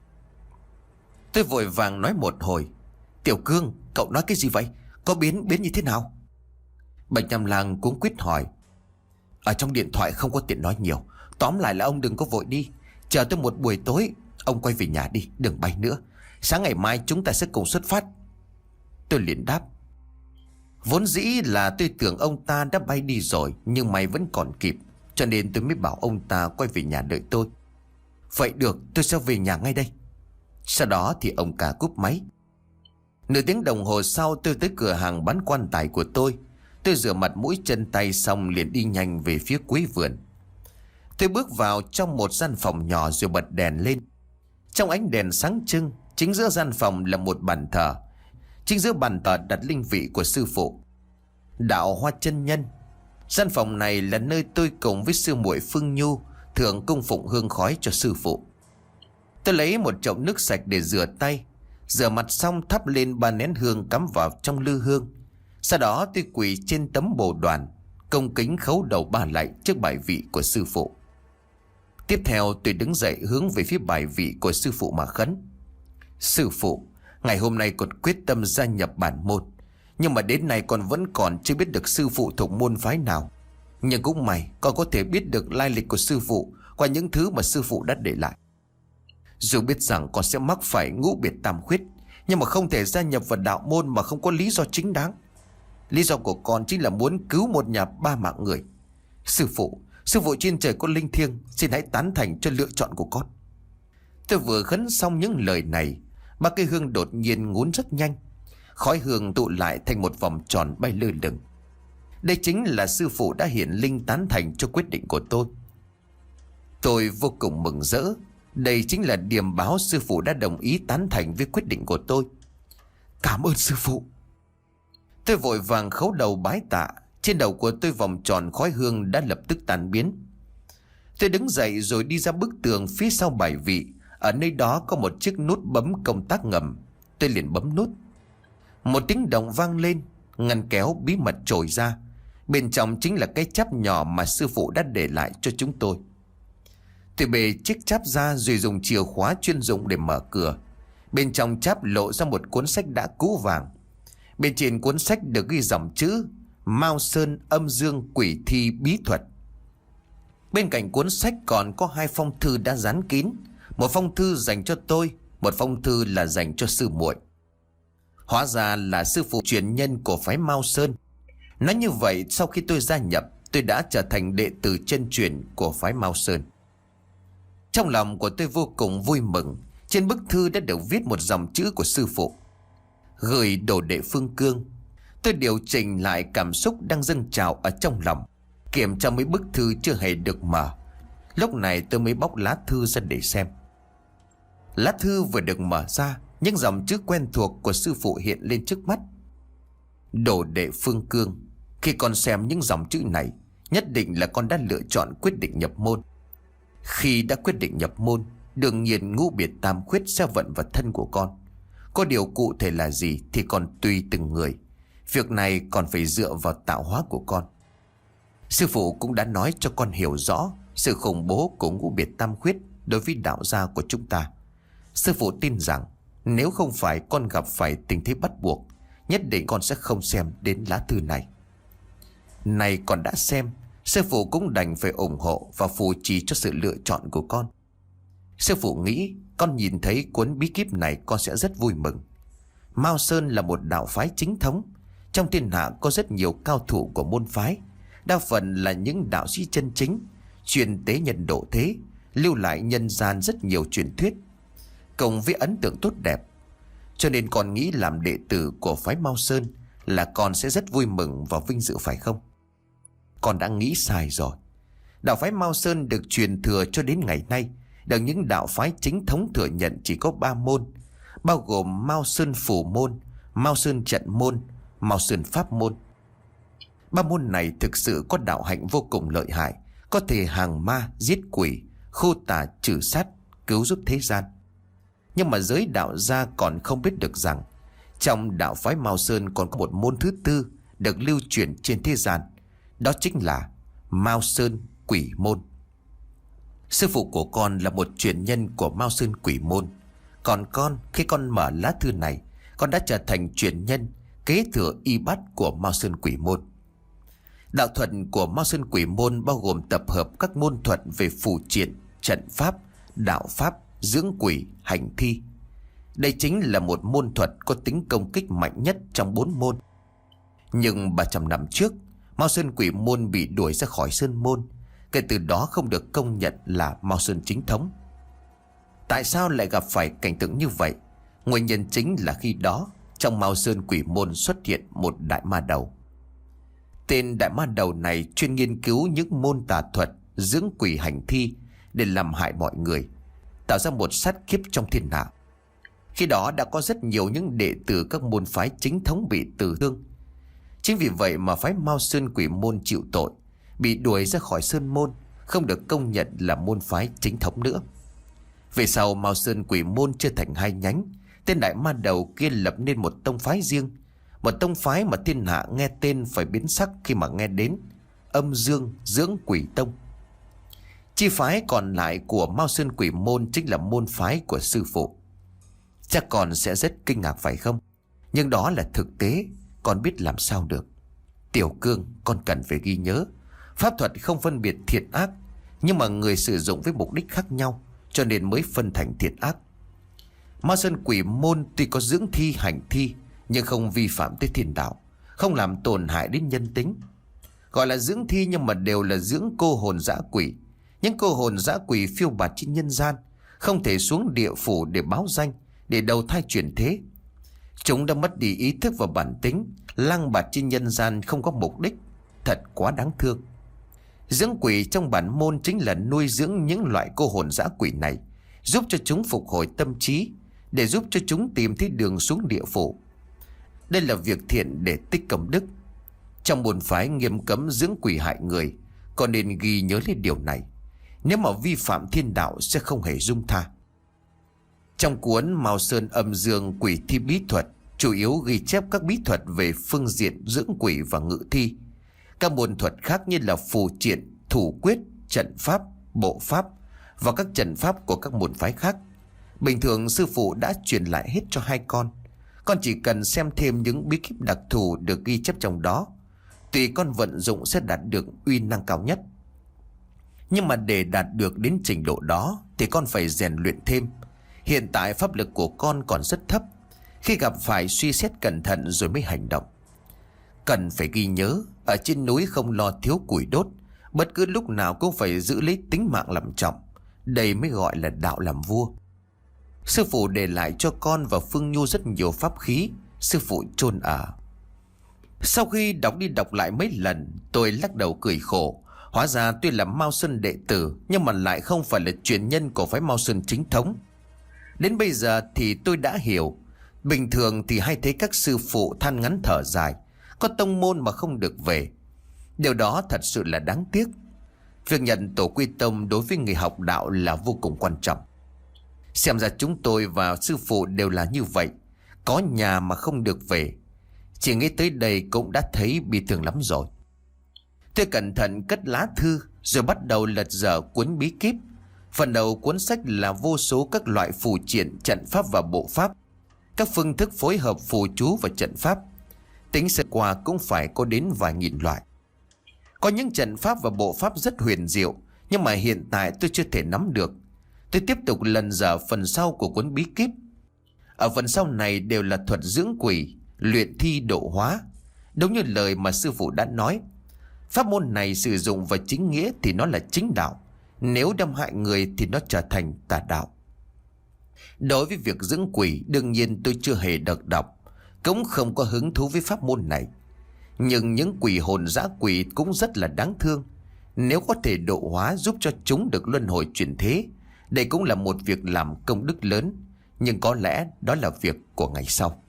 Tôi vội vàng nói một hồi. Tiểu Cương, cậu nói cái gì vậy? Có biến biến như thế nào? Bạch Nham Lang cuống quýt hỏi. Ở trong điện thoại không có tiện nói nhiều, Tóm lại là ông đừng có vội đi, chờ tôi một buổi tối. Ông quay về nhà đi, đừng bay nữa. Sáng ngày mai chúng ta sẽ cùng xuất phát. Tôi liền đáp. Vốn dĩ là tôi tưởng ông ta đã bay đi rồi, nhưng may vẫn còn kịp, cho nên tôi mới bảo ông ta quay về nhà đợi tôi. Vậy được, tôi sẽ về nhà ngay đây. Sau đó thì ông cả cúp máy. Nửa tiếng đồng hồ sau tôi tới cửa hàng bán quan tài của tôi. Tôi rửa mặt mũi chân tay xong liền đi nhanh về phía cuối vườn. Tôi bước vào trong một gian phòng nhỏ rồi bật đèn lên. Trong ánh đèn sáng trưng, chính giữa gian phòng là một bàn thờ. Chính giữa bàn thờ đặt linh vị của sư phụ Đạo Hoa Chân Nhân. Gian phòng này là nơi tôi cùng với sư muội Phương Nhu thường cung phụng hương khói cho sư phụ. Tôi lấy một chậu nước sạch để rửa tay, rửa mặt xong thắp lên ba nén hương cắm vào trong lư hương. Sau đó tôi quỳ trên tấm bồ đoàn, cung kính khấu đầu ba lạy trước bài vị của sư phụ. Tiếp theo tôi đứng dậy hướng về phía bài vị của sư phụ mà khấn. Sư phụ, ngày hôm nay con quyết tâm gia nhập bản môn, nhưng mà đến nay con vẫn còn chưa biết được sư phụ thuộc môn phái nào. Nhưng cũng may con có thể biết được lai lịch của sư phụ qua những thứ mà sư phụ đã để lại. Dù biết rằng con sẽ mắc phải ngũ biệt tam khuyết, nhưng mà không thể gia nhập vào đạo môn mà không có lý do chính đáng. Lý do của con chính là muốn cứu một nhà ba mạng người. Sư phụ, sư phụ trên trời có linh thiêng, xin hãy tán thành cho lựa chọn của con. Tôi vừa khấn xong những lời này, ba cây hương đột nhiên ngún rất nhanh. Khói hương tụ lại thành một vòng tròn bay lơ lửng. Đây chính là sư phụ đã hiển linh tán thành cho quyết định của tôi. Tôi vô cùng mừng rỡ. Đây chính là điềm báo sư phụ đã đồng ý tán thành với quyết định của tôi. Cảm ơn sư phụ. Tôi vội vàng khấu đầu bái tạ. Trên đầu của tôi vòng tròn khói hương đã lập tức tan biến. Tôi đứng dậy rồi đi ra bức tường phía sau bài vị. Ở nơi đó có một chiếc nút bấm công tắc ngầm. Tôi liền bấm nút. Một tiếng động vang lên, ngăn kéo bí mật trồi ra. Bên trong chính là cái cháp nhỏ mà sư phụ đã để lại cho chúng tôi. Tôi bề chiếc cháp ra rồi dùng chìa khóa chuyên dụng để mở cửa. Bên trong cháp lộ ra một cuốn sách đã cũ vàng. Bên trên cuốn sách được ghi dòng chữ Mao Sơn Âm Dương Quỷ Thi Bí Thuật. Bên cạnh cuốn sách còn có hai phong thư đã dán kín. Một phong thư dành cho tôi, một phong thư là dành cho sư muội. Hóa ra là sư phụ truyền nhân của phái Mao Sơn. Nói như vậy, sau khi tôi gia nhập, tôi đã trở thành đệ tử chân truyền của phái Mao Sơn. Trong lòng của tôi vô cùng vui mừng. Trên bức thư đã được viết một dòng chữ của sư phụ: gửi đồ đệ Phương Cương. Tôi điều chỉnh lại cảm xúc đang dâng trào ở trong lòng, kiểm tra mấy bức thư chưa hề được mở. Lúc này tôi mới bóc lá thư ra để xem. Lá thư vừa được mở ra, những dòng chữ quen thuộc của sư phụ hiện lên trước mắt. Đồ đệ Phương Cương, khi con xem những dòng chữ này, nhất định là con đã lựa chọn quyết định nhập môn. Khi đã quyết định nhập môn, đương nhiên ngũ biệt tam khuyết sẽ vận vào thân của con. Có điều cụ thể là gì thì còn tùy từng người. Việc này còn phải dựa vào tạo hóa của con. Sư phụ cũng đã nói cho con hiểu rõ sự khủng bố của ngũ biệt tam khuyết đối với đạo gia của chúng ta. Sư phụ tin rằng nếu không phải con gặp phải tình thế bắt buộc, nhất định con sẽ không xem đến lá thư này. Này con đã xem, sư phụ cũng đành phải ủng hộ và phù trì cho sự lựa chọn của con. Sư phụ nghĩ con nhìn thấy cuốn bí kíp này con sẽ rất vui mừng. Mao Sơn là một đạo phái chính thống. Trong thiên hạ có rất nhiều cao thủ của môn phái, đa phần là những đạo sĩ chân chính, truyền tế nhân độ thế, lưu lại nhân gian rất nhiều truyền thuyết, cộng với ấn tượng tốt đẹp. Cho nên con nghĩ làm đệ tử của phái Mao Sơn là con sẽ rất vui mừng và vinh dự, phải không? Con đã nghĩ sai rồi. Đạo phái Mao Sơn được truyền thừa cho đến ngày nay, được những đạo phái chính thống thừa nhận chỉ có ba môn, bao gồm Mao Sơn Phủ Môn, Mao Sơn Trận Môn, Mao Sơn Pháp Môn. Ba môn này thực sự có đạo hạnh vô cùng lợi hại, có thể hàng ma, giết quỷ, khô tà trừ sát, cứu giúp thế gian. Nhưng mà giới đạo gia còn không biết được rằng trong đạo phái Mao Sơn còn có một môn thứ tư được lưu truyền trên thế gian. Đó chính là Mao Sơn Quỷ Môn. Sư phụ của con là một truyền nhân của Mao Sơn Quỷ Môn. Còn con, khi con mở lá thư này, con đã trở thành truyền nhân kế thừa y bát của Mao Sơn Quỷ Môn. Đạo thuật của Mao Sơn Quỷ Môn bao gồm tập hợp các môn thuật về phù triện, trận pháp, đạo pháp, dưỡng quỷ, hành thi. Đây chính là một môn thuật có tính công kích mạnh nhất trong bốn môn. Nhưng ba trăm năm trước, Mao Sơn Quỷ Môn bị đuổi ra khỏi Sơn Môn. Kể từ đó không được công nhận là Mao Sơn chính thống. Tại sao lại gặp phải cảnh tượng như vậy? Nguyên nhân chính là khi đó trong Mao Sơn Quỷ Môn xuất hiện một đại ma đầu. Tên đại ma đầu này chuyên nghiên cứu những môn tà thuật, dưỡng quỷ, hành thi để làm hại mọi người, tạo ra một sát kiếp trong thiên hạ. Khi đó đã có rất nhiều những đệ tử các môn phái chính thống bị tử thương. Chính vì vậy mà phái Mao Sơn Quỷ Môn chịu tội, bị đuổi ra khỏi Sơn Môn, không được công nhận là môn phái chính thống nữa. Về sau Mao Sơn Quỷ Môn chia thành hai nhánh. Tên đại ma đầu kia lập nên một tông phái riêng, một tông phái mà thiên hạ nghe tên phải biến sắc khi mà nghe đến: Âm Dương Dưỡng Quỷ Tông. Chi phái còn lại của Mao Sơn Quỷ Môn chính là môn phái của sư phụ. Chắc con sẽ rất kinh ngạc phải không? Nhưng đó là thực tế, con biết làm sao được. Tiểu Cương, con cần phải ghi nhớ, pháp thuật không phân biệt thiện ác, nhưng mà người sử dụng với mục đích khác nhau, cho nên mới phân thành thiện ác. Mao Sơn Quỷ Môn tuy có dưỡng thi, hành thi, nhưng không vi phạm tới thiên đạo, không làm tổn hại đến nhân tính. Gọi là dưỡng thi nhưng mà đều là dưỡng cô hồn dã quỷ. Những cô hồn dã quỷ phiêu bạt trên nhân gian, không thể xuống địa phủ để báo danh, để đầu thai chuyển thế. Chúng đã mất đi ý thức và bản tính, lang bạt trên nhân gian không có mục đích. Thật quá đáng thương. Dưỡng quỷ trong bản môn chính là nuôi dưỡng những loại cô hồn dã quỷ này, giúp cho chúng phục hồi tâm trí, để giúp cho chúng tìm thấy đường xuống địa phủ. Đây là việc thiện để tích công đức. Trong môn phái nghiêm cấm dưỡng quỷ hại người, còn nên ghi nhớ lên điều này. Nếu mà vi phạm thiên đạo sẽ không hề dung tha. Trong cuốn Mao Sơn Âm Dương Quỷ Thi Bí Thuật chủ yếu ghi chép các bí thuật về phương diện dưỡng quỷ và ngự thi. Các môn thuật khác như là phù triện, thủ quyết, trận pháp, bộ pháp và các trận pháp của các môn phái khác. Bình thường sư phụ đã truyền lại hết cho hai con. Con chỉ cần xem thêm những bí kíp đặc thù được ghi chép trong đó. Tùy con vận dụng sẽ đạt được uy năng cao nhất. Nhưng mà để đạt được đến trình độ đó thì con phải rèn luyện thêm. Hiện tại pháp lực của con còn rất thấp. Khi gặp phải suy xét cẩn thận rồi mới hành động. Cần phải ghi nhớ, ở trên núi không lo thiếu củi đốt, bất cứ lúc nào cũng phải giữ lấy tính mạng làm trọng. Đây mới gọi là đạo làm vua. Sư phụ để lại cho con và Phương Nhu rất nhiều pháp khí. Sư phụ chôn ở. Sau khi đọc đi đọc lại mấy lần, tôi lắc đầu cười khổ. Hóa ra tuy là Mao Sơn đệ tử, nhưng mà lại không phải là truyền nhân của phái Mao Sơn chính thống. Đến bây giờ thì tôi đã hiểu. Bình thường thì hay thấy các sư phụ than ngắn thở dài, có tông môn mà không được về. Điều đó thật sự là đáng tiếc. Việc nhận tổ quy tông đối với người học đạo là vô cùng quan trọng. Xem ra chúng tôi và sư phụ đều là như vậy. Có nhà mà không được về. Chỉ nghĩ tới đây cũng đã thấy bi thương lắm rồi. Tôi cẩn thận cất lá thư, rồi bắt đầu lật dở cuốn bí kíp. Phần đầu cuốn sách là vô số các loại phù triện, trận pháp và bộ pháp, các phương thức phối hợp phù chú và trận pháp. Tính sơ qua cũng phải có đến vài nghìn loại. Có những trận pháp và bộ pháp rất huyền diệu, nhưng mà hiện tại tôi chưa thể nắm được. Tôi tiếp tục lần dở phần sau của cuốn bí kíp. Ở phần sau này đều là thuật dưỡng quỷ, luyện thi độ hóa. Đúng như lời mà sư phụ đã nói, pháp môn này sử dụng vào chính nghĩa thì nó là chính đạo, nếu đâm hại người thì nó trở thành tà đạo. Đối với việc dưỡng quỷ, đương nhiên tôi chưa hề được đọc, cũng không có hứng thú với pháp môn này. Nhưng những quỷ hồn dã quỷ cũng rất là đáng thương. Nếu có thể độ hóa giúp cho chúng được luân hồi chuyển thế, đây cũng là một việc làm công đức lớn. Nhưng có lẽ đó là việc của ngày sau.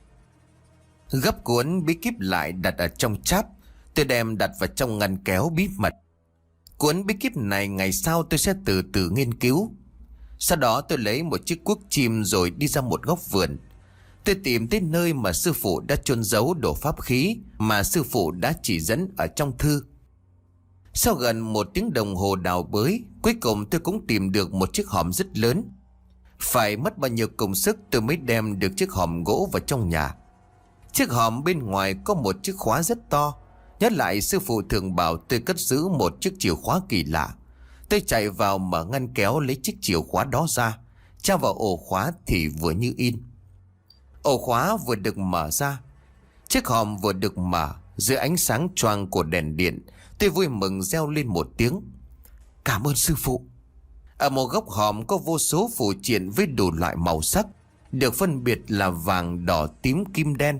Gấp cuốn bí kíp lại đặt ở trong cháp. Tôi đem đặt vào trong ngăn kéo bí mật. Cuốn bí kíp này ngày sau tôi sẽ từ từ nghiên cứu. Sau đó tôi lấy một chiếc cuốc chim rồi đi ra một góc vườn. Tôi tìm tới nơi mà sư phụ đã chôn giấu đồ pháp khí mà sư phụ đã chỉ dẫn ở trong thư. Sau gần một tiếng đồng hồ đào bới, cuối cùng tôi cũng tìm được một chiếc hòm rất lớn. Phải mất bao nhiêu công sức tôi mới đem được chiếc hòm gỗ vào trong nhà. Chiếc hòm bên ngoài có một chiếc khóa rất to. Nhớ lại sư phụ thường bảo tôi cất giữ một chiếc chìa khóa kỳ lạ. Tôi chạy vào mở ngăn kéo lấy chiếc chìa khóa đó ra, tra vào ổ khóa thì vừa như in. Ổ khóa vừa được mở ra, chiếc hòm vừa được mở. Dưới ánh sáng choang của đèn điện, tôi vui mừng reo lên một tiếng: cảm ơn sư phụ. Ở một góc hòm có vô số phù triện với đủ loại màu sắc, được phân biệt là vàng, đỏ, tím, kim, đen.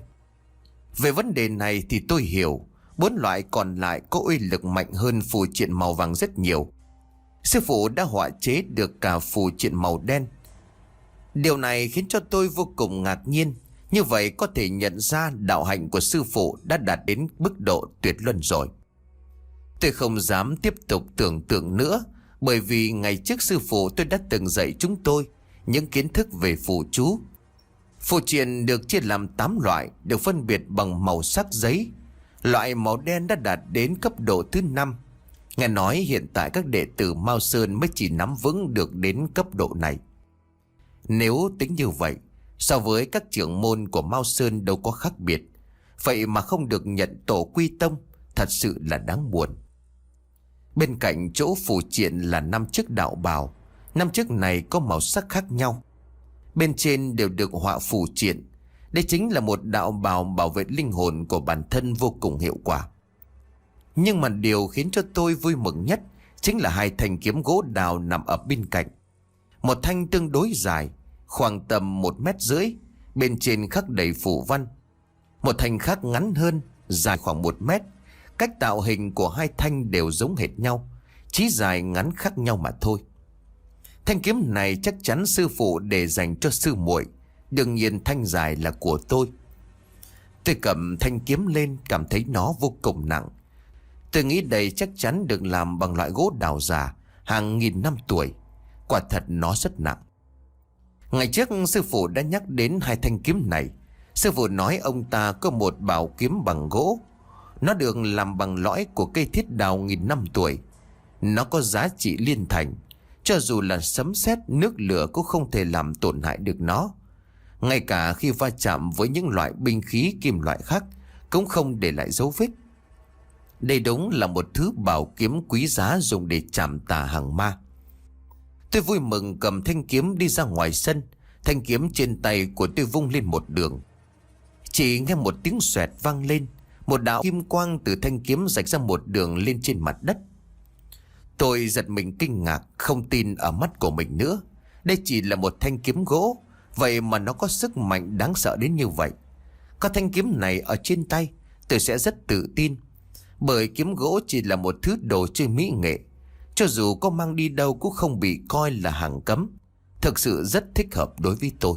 Về vấn đề này thì tôi hiểu, bốn loại còn lại có uy lực mạnh hơn phù triện màu vàng rất nhiều. Sư phụ đã họa chế được cả phù triện màu đen. Điều này khiến cho tôi vô cùng ngạc nhiên. Như vậy có thể nhận ra đạo hạnh của sư phụ đã đạt đến mức độ tuyệt luân rồi. Tôi không dám tiếp tục tưởng tượng nữa, bởi vì ngày trước sư phụ tôi đã từng dạy chúng tôi những kiến thức về phù chú. Phù triện được chia làm tám loại, được phân biệt bằng màu sắc giấy. Loại màu đen đã đạt đến cấp độ thứ năm. Nghe nói hiện tại các đệ tử Mao Sơn mới chỉ nắm vững được đến cấp độ này. Nếu tính như vậy, so với các trưởng môn của Mao Sơn đâu có khác biệt. Vậy mà không được nhận tổ quy tông, thật sự là đáng buồn. Bên cạnh chỗ phù triện là năm chiếc đạo bào. Năm chiếc này có màu sắc khác nhau. Bên trên đều được họa phù triện. Đây chính là một đạo bào bảo vệ linh hồn của bản thân vô cùng hiệu quả. Nhưng mà điều khiến cho tôi vui mừng nhất chính là hai thanh kiếm gỗ đào nằm ở bên cạnh. Một thanh tương đối dài, khoảng tầm một mét rưỡi, bên trên khắc đầy phù văn. Một thanh khác ngắn hơn, dài khoảng một mét. Cách tạo hình của hai thanh đều giống hệt nhau, chỉ dài ngắn khác nhau mà thôi. Thanh kiếm này chắc chắn sư phụ để dành cho sư muội. Đương nhiên thanh dài là của tôi. Tôi cầm thanh kiếm lên, cảm thấy nó vô cùng nặng. Tôi nghĩ đây chắc chắn được làm bằng loại gỗ đào già, hàng nghìn năm tuổi. Quả thật nó rất nặng. Ngày trước sư phụ đã nhắc đến hai thanh kiếm này. Sư phụ nói ông ta có một bảo kiếm bằng gỗ. Nó được làm bằng lõi của cây thiết đào nghìn năm tuổi. Nó có giá trị liên thành. Cho dù là sấm sét, nước lửa cũng không thể làm tổn hại được nó. Ngay cả khi va chạm với những loại binh khí kim loại khác cũng không để lại dấu vết. Đây đúng là một thứ bảo kiếm quý giá dùng để chạm tà hàng ma. Tôi vui mừng cầm thanh kiếm đi ra ngoài sân. Thanh kiếm trên tay của tôi vung lên một đường. Chỉ nghe một tiếng xoẹt vang lên. Một đạo kim quang từ thanh kiếm rạch ra một đường lên trên mặt đất. Tôi giật mình kinh ngạc, không tin ở mắt của mình nữa. Đây chỉ là một thanh kiếm gỗ, vậy mà nó có sức mạnh đáng sợ đến như vậy. Có thanh kiếm này ở trên tay, tôi sẽ rất tự tin. Bởi kiếm gỗ chỉ là một thứ đồ chơi mỹ nghệ. Cho dù có mang đi đâu cũng không bị coi là hàng cấm. Thực sự rất thích hợp đối với tôi.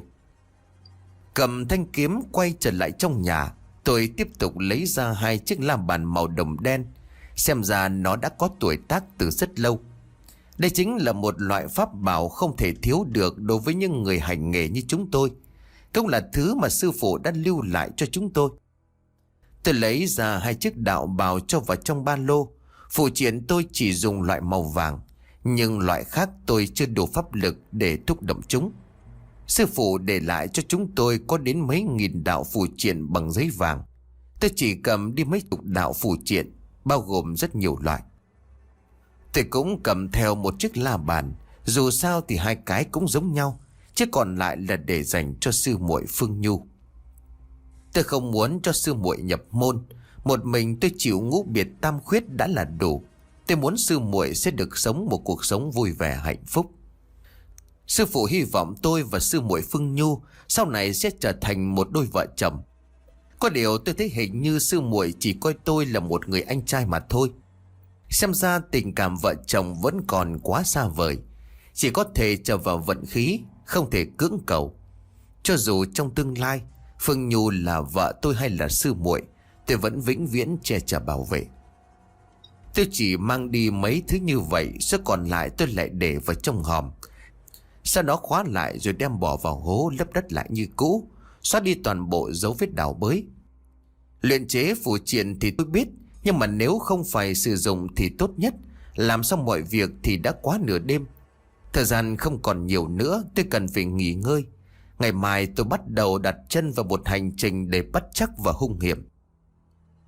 Cầm thanh kiếm quay trở lại trong nhà. Tôi tiếp tục lấy ra hai chiếc la bàn màu đồng đen. Xem ra nó đã có tuổi tác từ rất lâu. Đây chính là một loại pháp bảo không thể thiếu được đối với những người hành nghề như chúng tôi. Cũng là thứ mà sư phụ đã lưu lại cho chúng tôi. Tôi lấy ra hai chiếc đạo bào cho vào trong ba lô. Phù triện tôi chỉ dùng loại màu vàng, nhưng loại khác tôi chưa đủ pháp lực để thúc động chúng. Sư phụ để lại cho chúng tôi có đến mấy nghìn đạo phù triện bằng giấy vàng. Tôi chỉ cầm đi mấy chục đạo phù triện, bao gồm rất nhiều loại. Tôi cũng cầm theo một chiếc la bàn. Dù sao thì hai cái cũng giống nhau, chứ còn lại là để dành cho sư muội Phương Nhu. Tôi không muốn cho sư muội nhập môn. Một mình tôi chịu ngũ biệt tam khuyết đã là đủ. Tôi muốn sư muội sẽ được sống một cuộc sống vui vẻ hạnh phúc. Sư phụ hy vọng tôi và sư muội Phương Nhu sau này sẽ trở thành một đôi vợ chồng. Có điều tôi thấy hình như sư muội chỉ coi tôi là một người anh trai mà thôi. Xem ra tình cảm vợ chồng vẫn còn quá xa vời. Chỉ có thể chờ vào vận khí, không thể cưỡng cầu. Cho dù trong tương lai Phương Nhu là vợ tôi hay là sư muội, tôi vẫn vĩnh viễn che chở bảo vệ. Tôi chỉ mang đi mấy thứ như vậy, số còn lại tôi lại để vào trong hòm. Sau đó khóa lại rồi đem bỏ vào hố, lấp đất lại như cũ, xóa đi toàn bộ dấu vết đào bới. Luyện chế phù triện thì tôi biết, nhưng mà nếu không phải sử dụng thì tốt nhất. Làm xong mọi việc thì đã quá nửa đêm. Thời gian không còn nhiều nữa, tôi cần phải nghỉ ngơi. Ngày mai tôi bắt đầu đặt chân vào một hành trình để bất trắc và hung hiểm.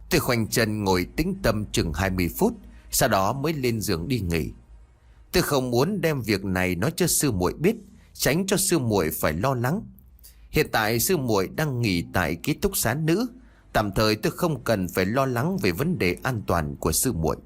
Tôi khoanh chân ngồi tĩnh tâm chừng hai mươi phút, sau đó mới lên giường đi nghỉ. Tôi không muốn đem việc này nói cho sư muội biết, tránh cho sư muội phải lo lắng. Hiện tại sư muội đang nghỉ tại ký túc xá nữ, tạm thời tôi không cần phải lo lắng về vấn đề an toàn của sư muội.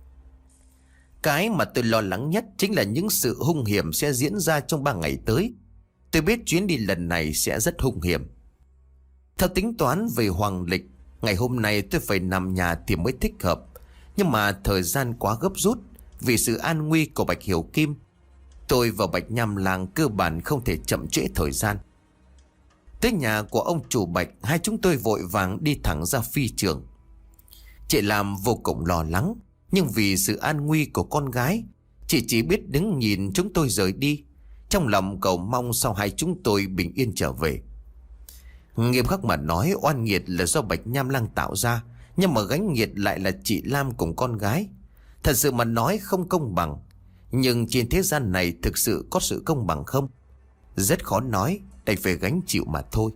Cái mà tôi lo lắng nhất chính là những sự hung hiểm sẽ diễn ra trong ba ngày tới. Tôi biết chuyến đi lần này sẽ rất hung hiểm. Theo tính toán về hoàng lịch, ngày hôm nay tôi phải nằm nhà thì mới thích hợp. Nhưng mà thời gian quá gấp rút vì sự an nguy của Bạch Hiểu Kim. Tôi và Bạch Nham Lang cơ bản không thể chậm trễ thời gian. Tới nhà của ông chủ Bạch, hai chúng tôi vội vàng đi thẳng ra phi trường. Chị làm vô cùng lo lắng, nhưng vì sự an nguy của con gái, chị chỉ biết đứng nhìn chúng tôi rời đi, trong lòng cầu mong sau hai chúng tôi bình yên trở về. Nghiêm khắc mà nói, oan nghiệt là do Bạch Nham Lang tạo ra, nhưng mà gánh nghiệt lại là chị Lam cùng con gái. Thật sự mà nói không công bằng. Nhưng trên thế gian này thực sự có sự công bằng không? Rất khó nói, đành phải gánh chịu mà thôi.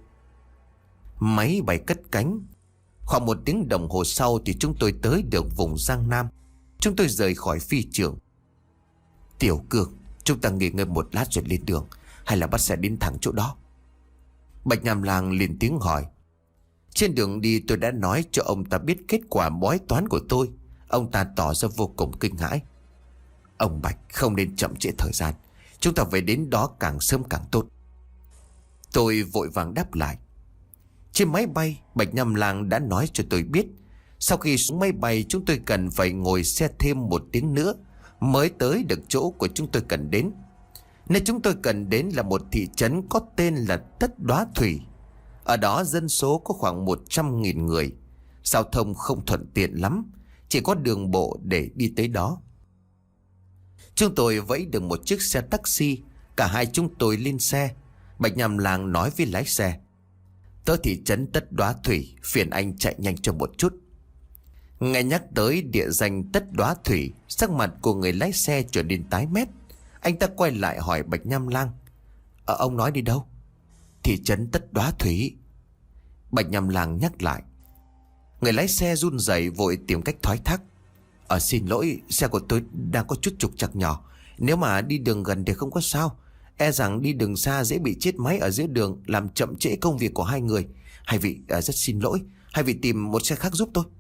Máy bay cất cánh. Khoảng một tiếng đồng hồ sau thì chúng tôi tới được vùng Giang Nam. Chúng tôi rời khỏi phi trường. Tiểu Cương, chúng ta nghỉ ngơi một lát rồi lên đường, hay là bắt xe đến thẳng chỗ đó? Bạch Nham Lang liền tiếng hỏi. Trên đường đi tôi đã nói cho ông ta biết kết quả bói toán của tôi. Ông ta tỏ ra vô cùng kinh hãi. Ông Bạch không nên chậm trễ thời gian, chúng ta về đến đó càng sớm càng tốt. Tôi vội vàng đáp lại. Trên máy bay, Bạch Nham Lang đã nói cho tôi biết, sau khi xuống máy bay chúng tôi cần phải ngồi xe thêm một tiếng nữa mới tới được chỗ của chúng tôi cần đến. Nơi chúng tôi cần đến là một thị trấn có tên là Tất Đóa Thủy. Ở đó dân số có khoảng một trăm nghìn người. Giao thông không thuận tiện lắm, chỉ có đường bộ để đi tới đó. Chúng tôi vẫy được một chiếc xe taxi. Cả hai chúng tôi lên xe. Bạch Nham Lang nói với lái xe. Tới thị trấn Tất Đóa Thủy, phiền anh chạy nhanh cho một chút. Nghe nhắc tới địa danh Tất Đóa Thủy, sắc mặt của người lái xe trở nên tái mét. Anh ta quay lại hỏi Bạch Nham Lang. Ờ, ông nói đi đâu? Thị trấn Tất Đóa Thủy. Bạch Nham Lang nhắc lại. Người lái xe run rẩy vội tìm cách thoái thác. Ờ xin lỗi, xe của tôi đang có chút trục trặc nhỏ. Nếu mà đi đường gần thì không có sao. E rằng đi đường xa dễ bị chết máy ở giữa đường, làm chậm trễ công việc của hai người. Hai vị à, rất xin lỗi, hai vị tìm một xe khác giúp tôi.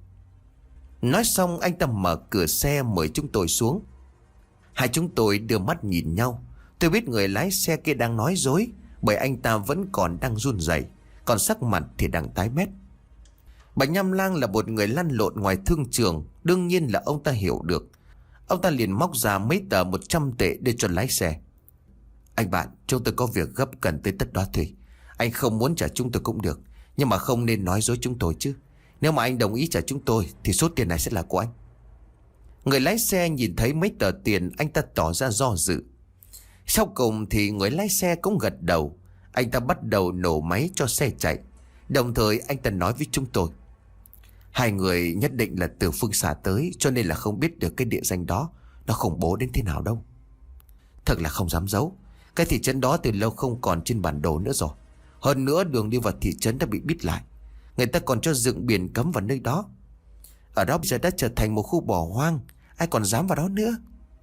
Nói xong anh ta mở cửa xe mời chúng tôi xuống. Hai chúng tôi đưa mắt nhìn nhau. Tôi biết người lái xe kia đang nói dối, bởi anh ta vẫn còn đang run rẩy, còn sắc mặt thì đang tái mét. Bạch Nham Lang là một người lăn lộn ngoài thương trường, đương nhiên là ông ta hiểu được. Ông ta liền móc ra mấy tờ một trăm tệ đưa cho lái xe. Anh bạn, chúng tôi có việc gấp cần tới Tất Đóa Thủy. Anh không muốn trả chúng tôi cũng được, nhưng mà không nên nói dối chúng tôi chứ. Nếu mà anh đồng ý trả chúng tôi thì số tiền này sẽ là của anh. Người lái xe nhìn thấy mấy tờ tiền, anh ta tỏ ra do dự. Sau cùng thì người lái xe cũng gật đầu. Anh ta bắt đầu nổ máy cho xe chạy. Đồng thời anh ta nói với chúng tôi. Hai người nhất định là từ phương xa tới, cho nên là không biết được cái địa danh đó nó khủng bố đến thế nào đâu. Thật là không dám giấu, cái thị trấn đó từ lâu không còn trên bản đồ nữa rồi. Hơn nữa đường đi vào thị trấn đã bị bít lại. Người ta còn cho dựng biển cấm vào nơi đó. Ở đó bây giờ đã trở thành một khu bỏ hoang, ai còn dám vào đó nữa.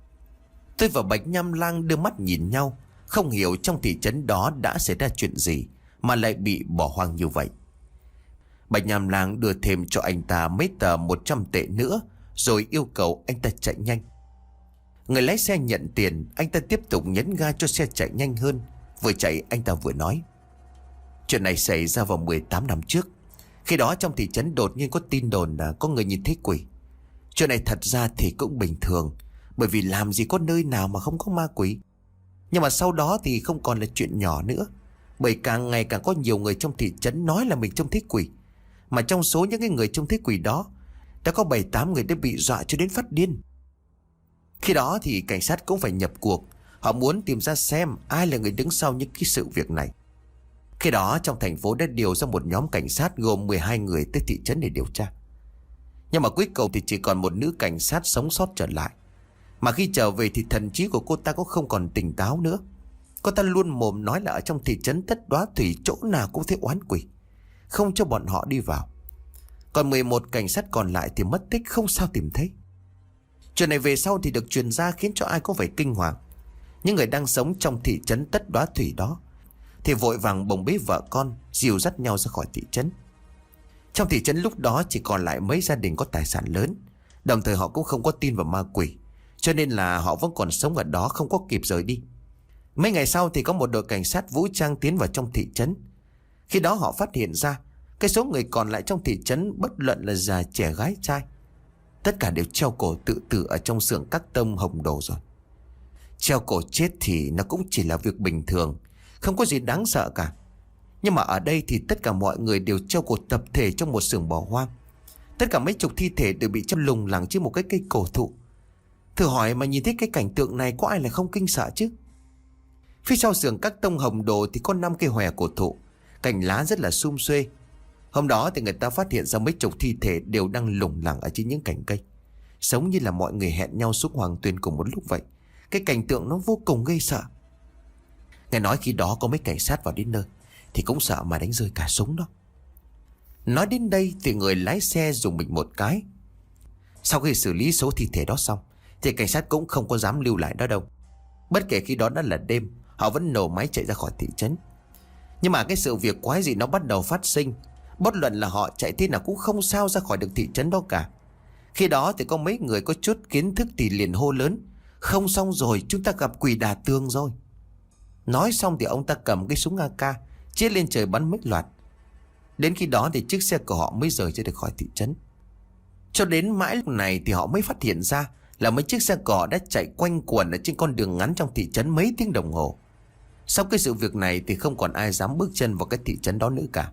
Tôi và Bạch Nham Lang đưa mắt nhìn nhau, không hiểu trong thị trấn đó đã xảy ra chuyện gì mà lại bị bỏ hoang như vậy. Bạch Nham Lang đưa thêm cho anh ta mấy tờ một trăm tệ nữa, rồi yêu cầu anh ta chạy nhanh. Người lái xe nhận tiền, anh ta tiếp tục nhấn ga cho xe chạy nhanh hơn. Vừa chạy anh ta vừa nói. Chuyện này xảy ra vào mười tám năm trước. Khi đó trong thị trấn đột nhiên có tin đồn là có người nhìn thấy quỷ. Chuyện này thật ra thì cũng bình thường, bởi vì làm gì có nơi nào mà không có ma quỷ. Nhưng mà sau đó thì không còn là chuyện nhỏ nữa, bởi càng ngày càng có nhiều người trong thị trấn nói là mình trông thấy quỷ. Mà trong số những cái người trông thấy quỷ đó, đã có bảy tám người đã bị dọa cho đến phát điên. Khi đó thì cảnh sát cũng phải nhập cuộc. Họ muốn tìm ra xem ai là người đứng sau những cái sự việc này. Khi đó trong thành phố đã điều ra một nhóm cảnh sát gồm mười hai người tới thị trấn để điều tra. Nhưng mà cuối cùng thì chỉ còn một nữ cảnh sát sống sót trở lại. Mà khi trở về thì thần trí của cô ta cũng không còn tỉnh táo nữa. Cô ta luôn mồm nói là ở trong thị trấn Tất Đóa Thủy chỗ nào cũng thấy oán quỷ, không cho bọn họ đi vào. Còn mười một cảnh sát còn lại thì mất tích không sao tìm thấy. Chuyện này về sau thì được truyền ra khiến cho ai có vẻ kinh hoàng. Những người đang sống trong thị trấn Tất Đóa Thủy đó thì vội vàng bồng bế vợ con, dìu dắt nhau ra khỏi thị trấn. Trong thị trấn lúc đó chỉ còn lại mấy gia đình có tài sản lớn. Đồng thời họ cũng không có tin vào ma quỷ, cho nên là họ vẫn còn sống ở đó, không có kịp rời đi. Mấy ngày sau thì có một đội cảnh sát vũ trang tiến vào trong thị trấn. Khi đó họ phát hiện ra cái số người còn lại trong thị trấn, bất luận là già trẻ gái trai, tất cả đều treo cổ tự tử ở trong xưởng các tông Hồng Đồ rồi. Treo cổ chết thì nó cũng chỉ là việc bình thường, không có gì đáng sợ cả. Nhưng mà ở đây thì tất cả mọi người đều treo cổ tập thể trong một xưởng bỏ hoang. Tất cả mấy chục thi thể đều bị treo lủng lẳng trên một cái cây cổ thụ. Thử hỏi mà nhìn thấy cái cảnh tượng này có ai là không kinh sợ chứ? Phía sau xưởng các tông Hồng Đồ thì có năm cây hòe cổ thụ, cành lá rất là sum xuê. Hôm đó thì người ta phát hiện ra mấy chục thi thể đều đang lủng lẳng ở trên những cành cây, giống như là mọi người hẹn nhau xuống Hoàng Tuyền cùng một lúc vậy. Cái cảnh tượng nó vô cùng gây sợ. Nghe nói khi đó có mấy cảnh sát vào đến nơi thì cũng sợ mà đánh rơi cả súng đó. Nói đến đây thì người lái xe dùng mình một cái. Sau khi xử lý số thi thể đó xong thì cảnh sát cũng không có dám lưu lại đó đâu. Bất kể khi đó đã là đêm, họ vẫn nổ máy chạy ra khỏi thị trấn. Nhưng mà cái sự việc quái dị nó bắt đầu phát sinh. Bất luận là họ chạy thế nào cũng không sao ra khỏi được thị trấn đó cả. Khi đó thì có mấy người có chút kiến thức thì liền hô lớn: "Không, xong rồi, chúng ta gặp quỷ đà tường rồi." Nói xong thì ông ta cầm cái súng a ca chĩa lên trời bắn mấy loạt. Đến khi đó thì chiếc xe của họ mới rời ra được khỏi thị trấn. Cho đến mãi lúc này thì họ mới phát hiện ra là mấy chiếc xe cỏ đã chạy quanh quẩn ở trên con đường ngắn trong thị trấn mấy tiếng đồng hồ. Sau cái sự việc này thì không còn ai dám bước chân vào cái thị trấn đó nữa cả.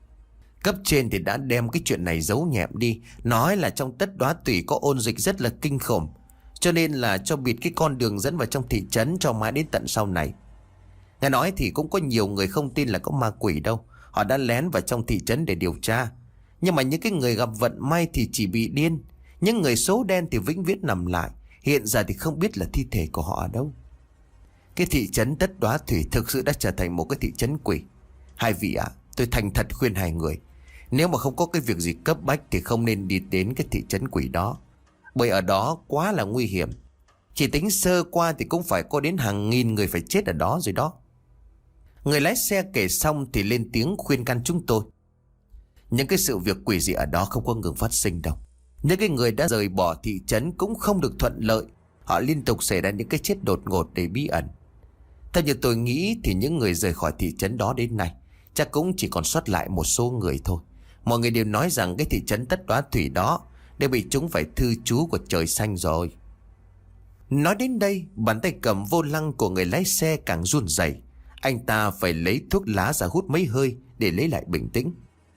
Cấp trên thì đã đem cái chuyện này giấu nhẹm đi, nói là trong Tất Đóa Thủy có ôn dịch rất là kinh khủng, cho nên là cho bịt cái con đường dẫn vào trong thị trấn cho mãi đến tận sau này. Nghe nói thì cũng có nhiều người không tin là có ma quỷ đâu. Họ đã lén vào trong thị trấn để điều tra. Nhưng mà những cái người gặp vận may thì chỉ bị điên. Những người số đen thì vĩnh viễn nằm lại. Hiện giờ thì không biết là thi thể của họ ở đâu. Cái thị trấn Tất Đóa Thủy thực sự đã trở thành một cái thị trấn quỷ. Hai vị ạ, à, tôi thành thật khuyên hai người, nếu mà không có cái việc gì cấp bách thì không nên đi đến cái thị trấn quỷ đó. Bởi ở đó quá là nguy hiểm. Chỉ tính sơ qua thì cũng phải có đến hàng nghìn người phải chết ở đó rồi đó. Người lái xe kể xong thì lên tiếng khuyên can chúng tôi. Những cái sự việc quỷ dị ở đó không có ngừng phát sinh đâu. Những cái người đã rời bỏ thị trấn cũng không được thuận lợi. Họ liên tục xảy ra những cái chết đột ngột đầy bí ẩn. Theo như tôi nghĩ thì những người rời khỏi thị trấn đó đến nay chắc cũng chỉ còn sót lại một số người thôi. Mọi người đều nói rằng cái thị trấn Tất Đóa Thủy đó đều bị chúng phải thư trú của trời xanh rồi. Nói đến đây, bàn tay cầm vô lăng của người lái xe càng run rẩy. Anh ta phải lấy thuốc lá ra hút mấy hơi để lấy lại bình tĩnh.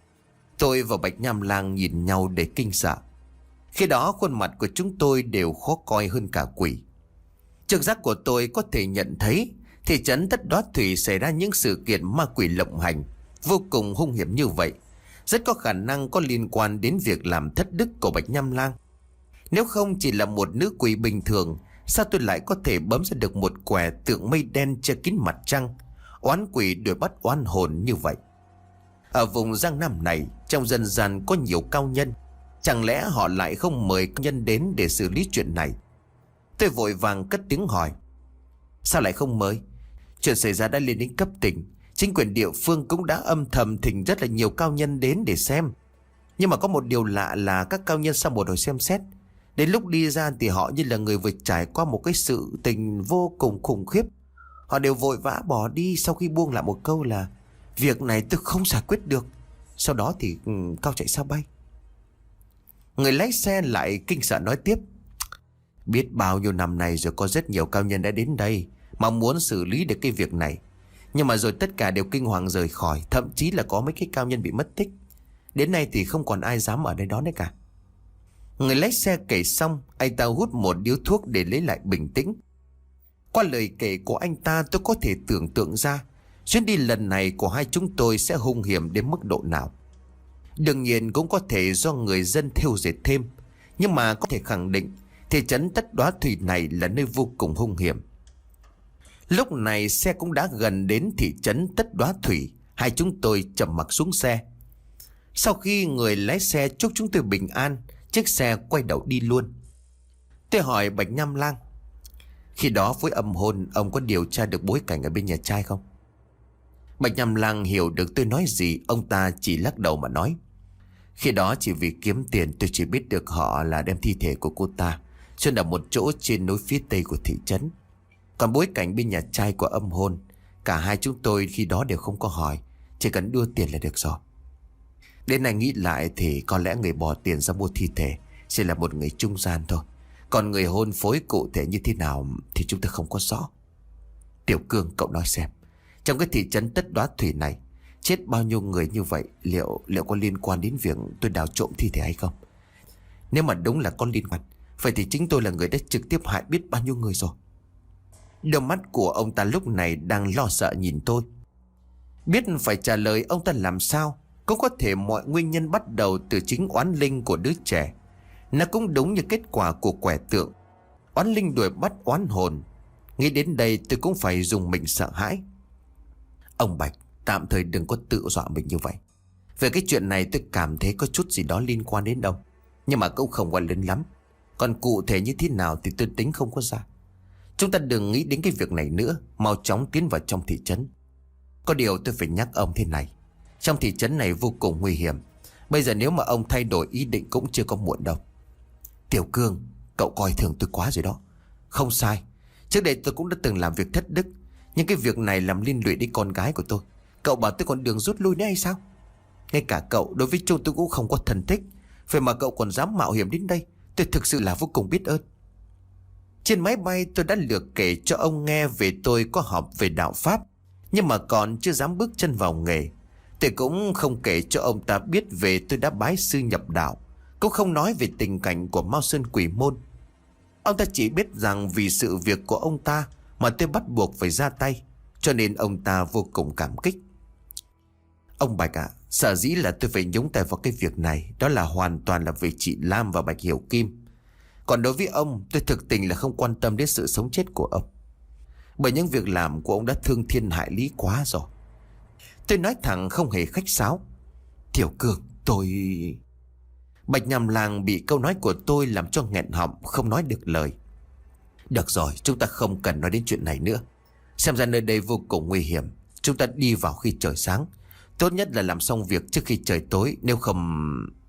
Tôi và Bạch Nham Lang nhìn nhau để kinh sợ. Khi đó khuôn mặt của chúng tôi đều khó coi hơn cả quỷ. Trực giác của tôi có thể nhận thấy thị trấn Tất Đóa Thủy xảy ra những sự kiện ma quỷ lộng hành vô cùng hung hiểm như vậy, rất có khả năng có liên quan đến việc làm thất đức của Bạch Nham Lang. Nếu không chỉ là một nữ quỷ bình thường, sao tôi lại có thể bấm ra được một quẻ tượng mây đen che kín mặt trăng, oán quỷ đuổi bắt oan hồn như vậy? Ở vùng Giang Nam này, trong dân gian có nhiều cao nhân, chẳng lẽ họ lại không mời cao nhân đến để xử lý chuyện này? Tôi vội vàng cất tiếng hỏi: "Sao lại không mời? Chuyện xảy ra đã lên đến cấp tỉnh, chính quyền địa phương cũng đã âm thầm thỉnh rất là nhiều cao nhân đến để xem. Nhưng mà có một điều lạ là các cao nhân sau một hồi xem xét, đến lúc đi ra thì họ như là người vừa trải qua một cái sự tình vô cùng khủng khiếp. Họ đều vội vã bỏ đi sau khi buông lại một câu là việc này tôi không giải quyết được. Sau đó thì ừ, cao chạy sao bay." Người lái xe lại kinh sợ nói tiếp: "Biết bao nhiêu năm nay rồi có rất nhiều cao nhân đã đến đây mà muốn xử lý được cái việc này. Nhưng mà rồi tất cả đều kinh hoàng rời khỏi. Thậm chí là có mấy cái cao nhân bị mất tích. Đến nay thì không còn ai dám ở đây đó nữa cả." Người lái xe kể xong, anh ta hút một điếu thuốc để lấy lại bình tĩnh. Qua lời kể của anh ta, tôi có thể tưởng tượng ra chuyến đi lần này của hai chúng tôi sẽ hung hiểm đến mức độ nào. Đương nhiên cũng có thể do người dân thêu dệt thêm, nhưng mà có thể khẳng định thị trấn Tất Đóa Thủy này là nơi vô cùng hung hiểm. Lúc này xe cũng đã gần đến thị trấn Tất Đóa Thủy. Hai chúng tôi chậm mặc xuống xe. Sau khi người lái xe chúc chúng tôi bình an, chiếc xe quay đầu đi luôn. Tôi hỏi Bạch Nham Lang: khi đó với âm hồn, ông có điều tra được bối cảnh ở bên nhà trai không? Bạch Nham Lang hiểu được tôi nói gì. Ông ta chỉ lắc đầu mà nói: khi đó chỉ vì kiếm tiền, tôi chỉ biết được họ là đem thi thể của cô ta chôn ở một chỗ trên núi phía tây của thị trấn. Còn bối cảnh bên nhà trai của âm hồn, cả hai chúng tôi khi đó đều không có hỏi, chỉ cần đưa tiền là được rồi. Đến này nghĩ lại thì có lẽ người bỏ tiền ra mua thi thể sẽ là một người trung gian thôi. Còn người hôn phối cụ thể như thế nào thì chúng tôi không có rõ. Tiểu Cương, cậu nói xem, trong cái thị trấn Tất Đóa Thủy này chết bao nhiêu người như vậy, liệu liệu có liên quan đến việc tôi đào trộm thi thể hay không? Nếu mà đúng là có liên quan, vậy thì chính tôi là người đã trực tiếp hại biết bao nhiêu người rồi. Đôi mắt của ông ta lúc này đang lo sợ nhìn tôi. Biết phải trả lời ông ta làm sao. Cũng có thể mọi nguyên nhân bắt đầu từ chính oán linh của đứa trẻ. Nó cũng đúng như kết quả của quẻ tượng. Oán linh đuổi bắt oán hồn. Nghĩ đến đây tôi cũng phải dùng mình sợ hãi. Ông Bạch, tạm thời đừng có tự dọa mình như vậy. Về cái chuyện này tôi cảm thấy có chút gì đó liên quan đến ông, nhưng mà cũng không quá lớn lắm. Còn cụ thể như thế nào thì tôi tính không có ra. Chúng ta đừng nghĩ đến cái việc này nữa, mau chóng tiến vào trong thị trấn. Có điều tôi phải nhắc ông thế này, trong thị trấn này vô cùng nguy hiểm. Bây giờ nếu mà ông thay đổi ý định cũng chưa có muộn đâu. Tiểu Cương, cậu coi thường tôi quá rồi đó. Không sai, trước đây tôi cũng đã từng làm việc thất đức, nhưng cái việc này làm liên lụy đến con gái của tôi. Cậu bảo tôi còn đường rút lui nữa hay sao? Ngay cả cậu đối với Trung tôi cũng không có thân thích, vậy mà cậu còn dám mạo hiểm đến đây, tôi thực sự là vô cùng biết ơn. Trên máy bay tôi đã lược kể cho ông nghe về tôi có học về đạo Pháp, nhưng mà còn chưa dám bước chân vào nghề. Tôi cũng không kể cho ông ta biết về tôi đã bái sư nhập đạo, cũng không nói về tình cảnh của Mao Sơn Quỷ Môn. Ông ta chỉ biết rằng vì sự việc của ông ta mà tôi bắt buộc phải ra tay, cho nên ông ta vô cùng cảm kích. Ông Bạch ạ, à, sở dĩ là tôi phải nhúng tay vào cái việc này, đó là hoàn toàn là vì chị Lam và Bạch Hiểu Kim. Còn đối với ông, tôi thực tình là không quan tâm đến sự sống chết của ông, bởi những việc làm của ông đã thương thiên hại lý quá rồi. Tôi nói thẳng không hề khách sáo. Tiểu Cương, tôi... Bạch Nham Lang bị câu nói của tôi làm cho nghẹn họng, không nói được lời. Được rồi, chúng ta không cần nói đến chuyện này nữa. Xem ra nơi đây vô cùng nguy hiểm. Chúng ta đi vào khi trời sáng. Tốt nhất là làm xong việc trước khi trời tối, nếu không...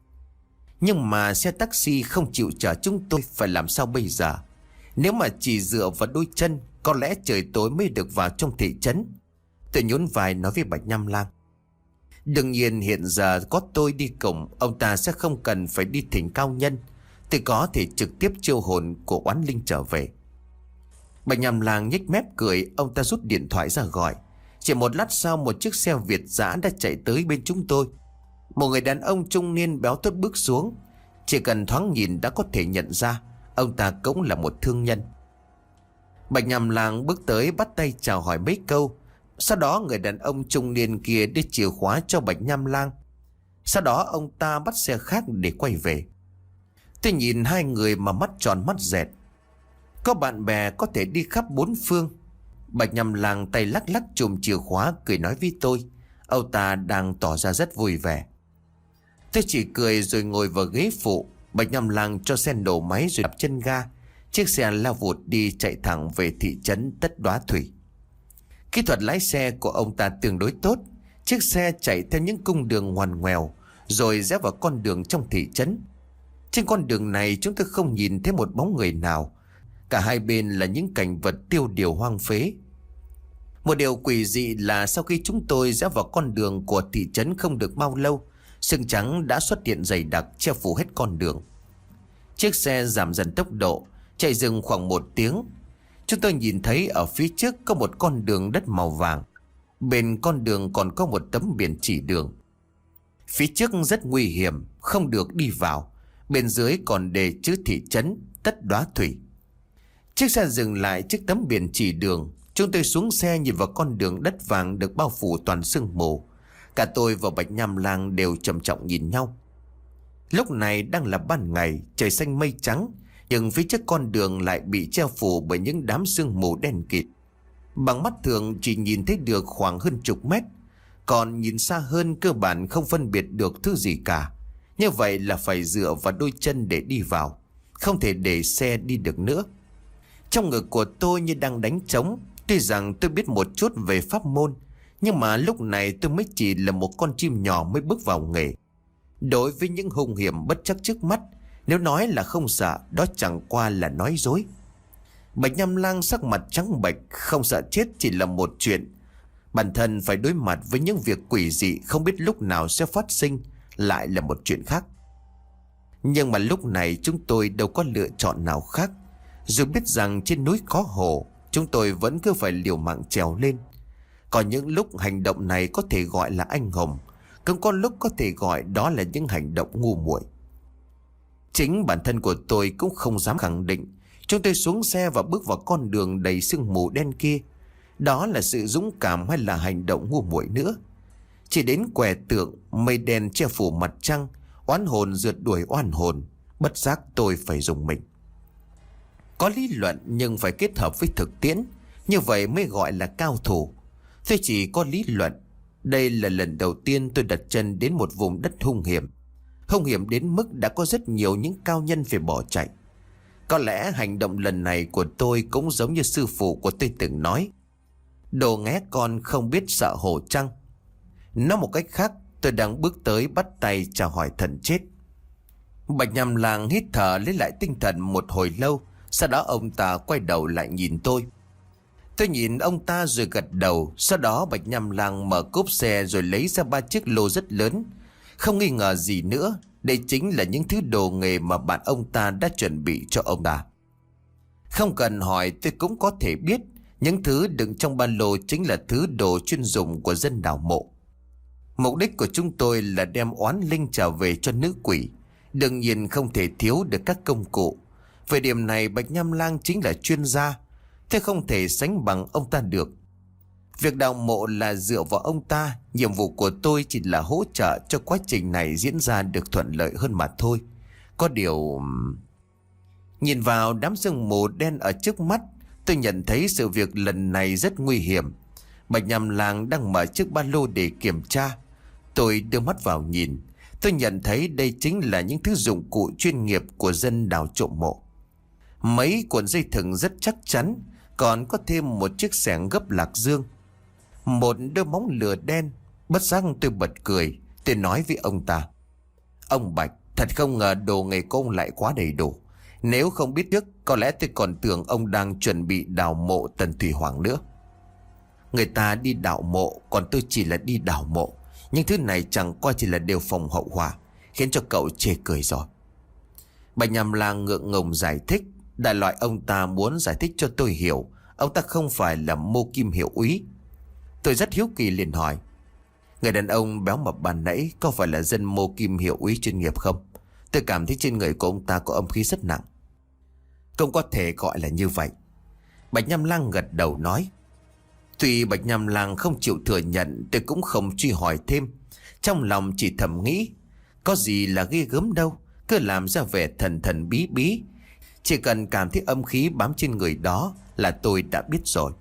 Nhưng mà xe taxi không chịu chở chúng tôi, phải làm sao bây giờ? Nếu mà chỉ dựa vào đôi chân, có lẽ trời tối mới được vào trong thị trấn. Tôi nhún vai nói với Bạch Nham Lang: đương nhiên hiện giờ có tôi đi cùng, ông ta sẽ không cần phải đi thỉnh cao nhân. Tôi có thể trực tiếp chiêu hồn của oán linh trở về. Bạch Nham Lang nhếch mép cười. Ông ta rút điện thoại ra gọi. Chỉ một lát sau, một chiếc xe Việt dã đã chạy tới bên chúng tôi. Một người đàn ông trung niên béo tốt bước xuống. Chỉ cần thoáng nhìn đã có thể nhận ra ông ta cũng là một thương nhân. Bạch Nham Lang bước tới bắt tay chào hỏi mấy câu. Sau đó người đàn ông trung niên kia đưa chìa khóa cho Bạch Nham Lang. Sau đó ông ta bắt xe khác để quay về. Tôi nhìn hai người mà mắt tròn mắt dẹt. Có bạn bè có thể đi khắp bốn phương. Bạch Nham Lang tay lắc lắc chùm chìa khóa, cười nói với tôi. Ông ta đang tỏ ra rất vui vẻ. Tôi chỉ cười rồi ngồi vào ghế phụ. Bạch Nham Lang cho xe nổ máy rồi đạp chân ga. Chiếc xe lao vụt đi, chạy thẳng về thị trấn Tất Đóa Thủy. Kỹ thuật lái xe của ông ta tương đối tốt. Chiếc xe chạy theo những cung đường ngoằn ngoèo, rồi rẽ vào con đường trong thị trấn. Trên con đường này chúng tôi không nhìn thấy một bóng người nào. Cả hai bên là những cảnh vật tiêu điều hoang phế. Một điều quỷ dị là sau khi chúng tôi rẽ vào con đường của thị trấn không được bao lâu, sương trắng đã xuất hiện dày đặc che phủ hết con đường. Chiếc xe giảm dần tốc độ, chạy dừng khoảng một tiếng. Chúng tôi nhìn thấy ở phía trước có một con đường đất màu vàng. Bên con đường còn có một tấm biển chỉ đường. Phía trước rất nguy hiểm, không được đi vào. Bên dưới còn đề chữ thị trấn Tất Đóa Thủy. Chiếc xe dừng lại trước tấm biển chỉ đường. Chúng tôi xuống xe nhìn vào con đường đất vàng được bao phủ toàn sương mù. Cả tôi và Bạch Nham Lang đều trầm trọng nhìn nhau. Lúc này đang là ban ngày, trời xanh mây trắng, nhưng phía trước con đường lại bị che phủ bởi những đám sương mù đen kịt. Bằng mắt thường chỉ nhìn thấy được khoảng hơn chục mét. Còn nhìn xa hơn cơ bản không phân biệt được thứ gì cả. Như vậy là phải dựa vào đôi chân để đi vào, không thể để xe đi được nữa. Trong ngực của tôi như đang đánh trống. Tuy rằng tôi biết một chút về pháp môn, nhưng mà lúc này tôi mới chỉ là một con chim nhỏ mới bước vào nghề. Đối với những hung hiểm bất chắc trước mắt, nếu nói là không sợ, đó chẳng qua là nói dối. Bạch Nham Lang sắc mặt trắng bệch, không sợ chết chỉ là một chuyện. Bản thân phải đối mặt với những việc quỷ dị không biết lúc nào sẽ phát sinh lại là một chuyện khác. Nhưng mà lúc này chúng tôi đâu có lựa chọn nào khác. Dù biết rằng trên núi có hồ, chúng tôi vẫn cứ phải liều mạng trèo lên. Có những lúc hành động này có thể gọi là anh hùng, cũng có lúc có thể gọi đó là những hành động ngu muội. Chính bản thân của tôi cũng không dám khẳng định. Chúng tôi xuống xe và bước vào con đường đầy sương mù đen kia, đó là sự dũng cảm hay là hành động ngu muội nữa. Chỉ đến quẻ tượng, mây đen che phủ mặt trăng, oán hồn rượt đuổi oan hồn, bất giác tôi phải dùng mình. Có lý luận nhưng phải kết hợp với thực tiễn, như vậy mới gọi là cao thủ. Tôi chỉ có lý luận. Đây là lần đầu tiên tôi đặt chân đến một vùng đất hung hiểm. Hung hiểm đến mức đã có rất nhiều những cao nhân phải bỏ chạy. Có lẽ hành động lần này của tôi cũng giống như sư phụ của tôi từng nói: đồ nghé con không biết sợ hổ trăng. Nói một cách khác, tôi đang bước tới bắt tay chào hỏi thần chết. Bạch Nham Lang hít thở lấy lại tinh thần một hồi lâu. Sau đó ông ta quay đầu lại nhìn tôi. Tôi nhìn ông ta rồi gật đầu. Sau đó Bạch Nham Lang mở cốp xe rồi lấy ra ba chiếc lô rất lớn. Không nghi ngờ gì nữa, đây chính là những thứ đồ nghề mà bạn ông ta đã chuẩn bị cho ông ta. Không cần hỏi tôi cũng có thể biết, những thứ đựng trong ba lô chính là thứ đồ chuyên dụng của dân đào mộ. Mục đích của chúng tôi là đem oán linh trở về cho nữ quỷ. Đương nhiên không thể thiếu được các công cụ. Về điểm này Bạch Nham Lang chính là chuyên gia, thế không thể sánh bằng ông ta được. Việc đào mộ là dựa vào ông ta. Nhiệm vụ của tôi chỉ là hỗ trợ cho quá trình này diễn ra được thuận lợi hơn mà thôi. Có điều... Nhìn vào đám sương mù đen ở trước mắt, tôi nhận thấy sự việc lần này rất nguy hiểm. Bạch Nham Lang đang mở chiếc ba lô để kiểm tra. Tôi đưa mắt vào nhìn. Tôi nhận thấy đây chính là những thứ dụng cụ chuyên nghiệp của dân đào trộm mộ. Mấy cuộn dây thừng rất chắc chắn, còn có thêm một chiếc xẻng gấp lạc dương, một đôi móng lửa đen. Bất giác tôi bật cười. Tôi nói với ông ta: ông Bạch, thật không ngờ đồ nghề của ông lại quá đầy đủ. Nếu không biết trước, có lẽ tôi còn tưởng ông đang chuẩn bị đào mộ Tần Thủy Hoàng nữa. Người ta đi đào mộ, còn tôi chỉ là đi đào mộ. Nhưng thứ này chẳng qua chỉ là điều phòng hậu họa, khiến cho cậu chê cười rồi. Bạch Nham Lang ngượng ngùng giải thích. Đại loại ông ta muốn giải thích cho tôi hiểu ông ta không phải là Mô Kim hiệu úy. Tôi rất hiếu kỳ liền hỏi: người đàn ông béo mập ban nãy có phải là dân Mô Kim hiệu úy chuyên nghiệp không? Tôi cảm thấy trên người của ông ta có âm khí rất nặng. Cũng có thể gọi là như vậy. Bạch Nham Lang gật đầu nói. Tuy Bạch Nham Lang không chịu thừa nhận, tôi cũng không truy hỏi thêm. Trong lòng chỉ thầm nghĩ: có gì là ghê gớm đâu, cứ làm ra vẻ thần thần bí bí. Chỉ cần cảm thấy âm khí bám trên người đó là tôi đã biết rồi.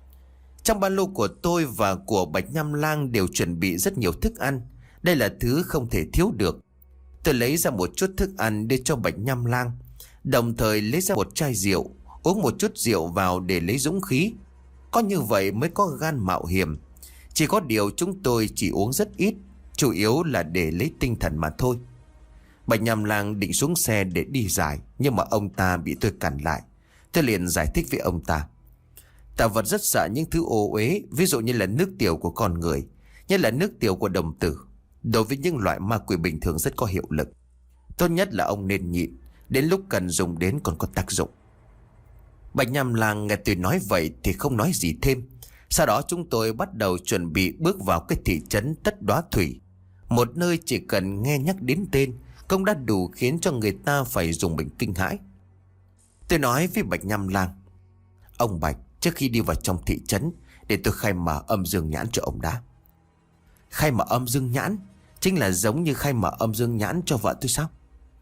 Trong ba lô của tôi và của Bạch Nham Lang đều chuẩn bị rất nhiều thức ăn. Đây là thứ không thể thiếu được. Tôi lấy ra một chút thức ăn đưa cho Bạch Nham Lang, đồng thời lấy ra một chai rượu, uống một chút rượu vào để lấy dũng khí. Có như vậy mới có gan mạo hiểm. Chỉ có điều chúng tôi chỉ uống rất ít, chủ yếu là để lấy tinh thần mà thôi. Bạch Nham Lang định xuống xe để đi giải, nhưng mà ông ta bị tôi cản lại. Tôi liền giải thích với ông ta: tà vật rất sợ những thứ ô uế, ví dụ như là nước tiểu của con người, như là nước tiểu của đồng tử. Đối với những loại ma quỷ bình thường rất có hiệu lực. Tốt nhất là ông nên nhịn, đến lúc cần dùng đến còn có tác dụng. Bạch Nham Lang nghe tôi nói vậy thì không nói gì thêm. Sau đó chúng tôi bắt đầu chuẩn bị bước vào cái thị trấn Tất Đóa Thủy, một nơi chỉ cần nghe nhắc đến tên cũng đã đủ khiến cho người ta phải dùng mình kinh hãi. Tôi nói với Bạch Nham Lang: ông Bạch, trước khi đi vào trong thị trấn, để tôi khai mở âm dương nhãn cho ông đã. Khai mở âm dương nhãn chính là giống như khai mở âm dương nhãn cho vợ tôi sao?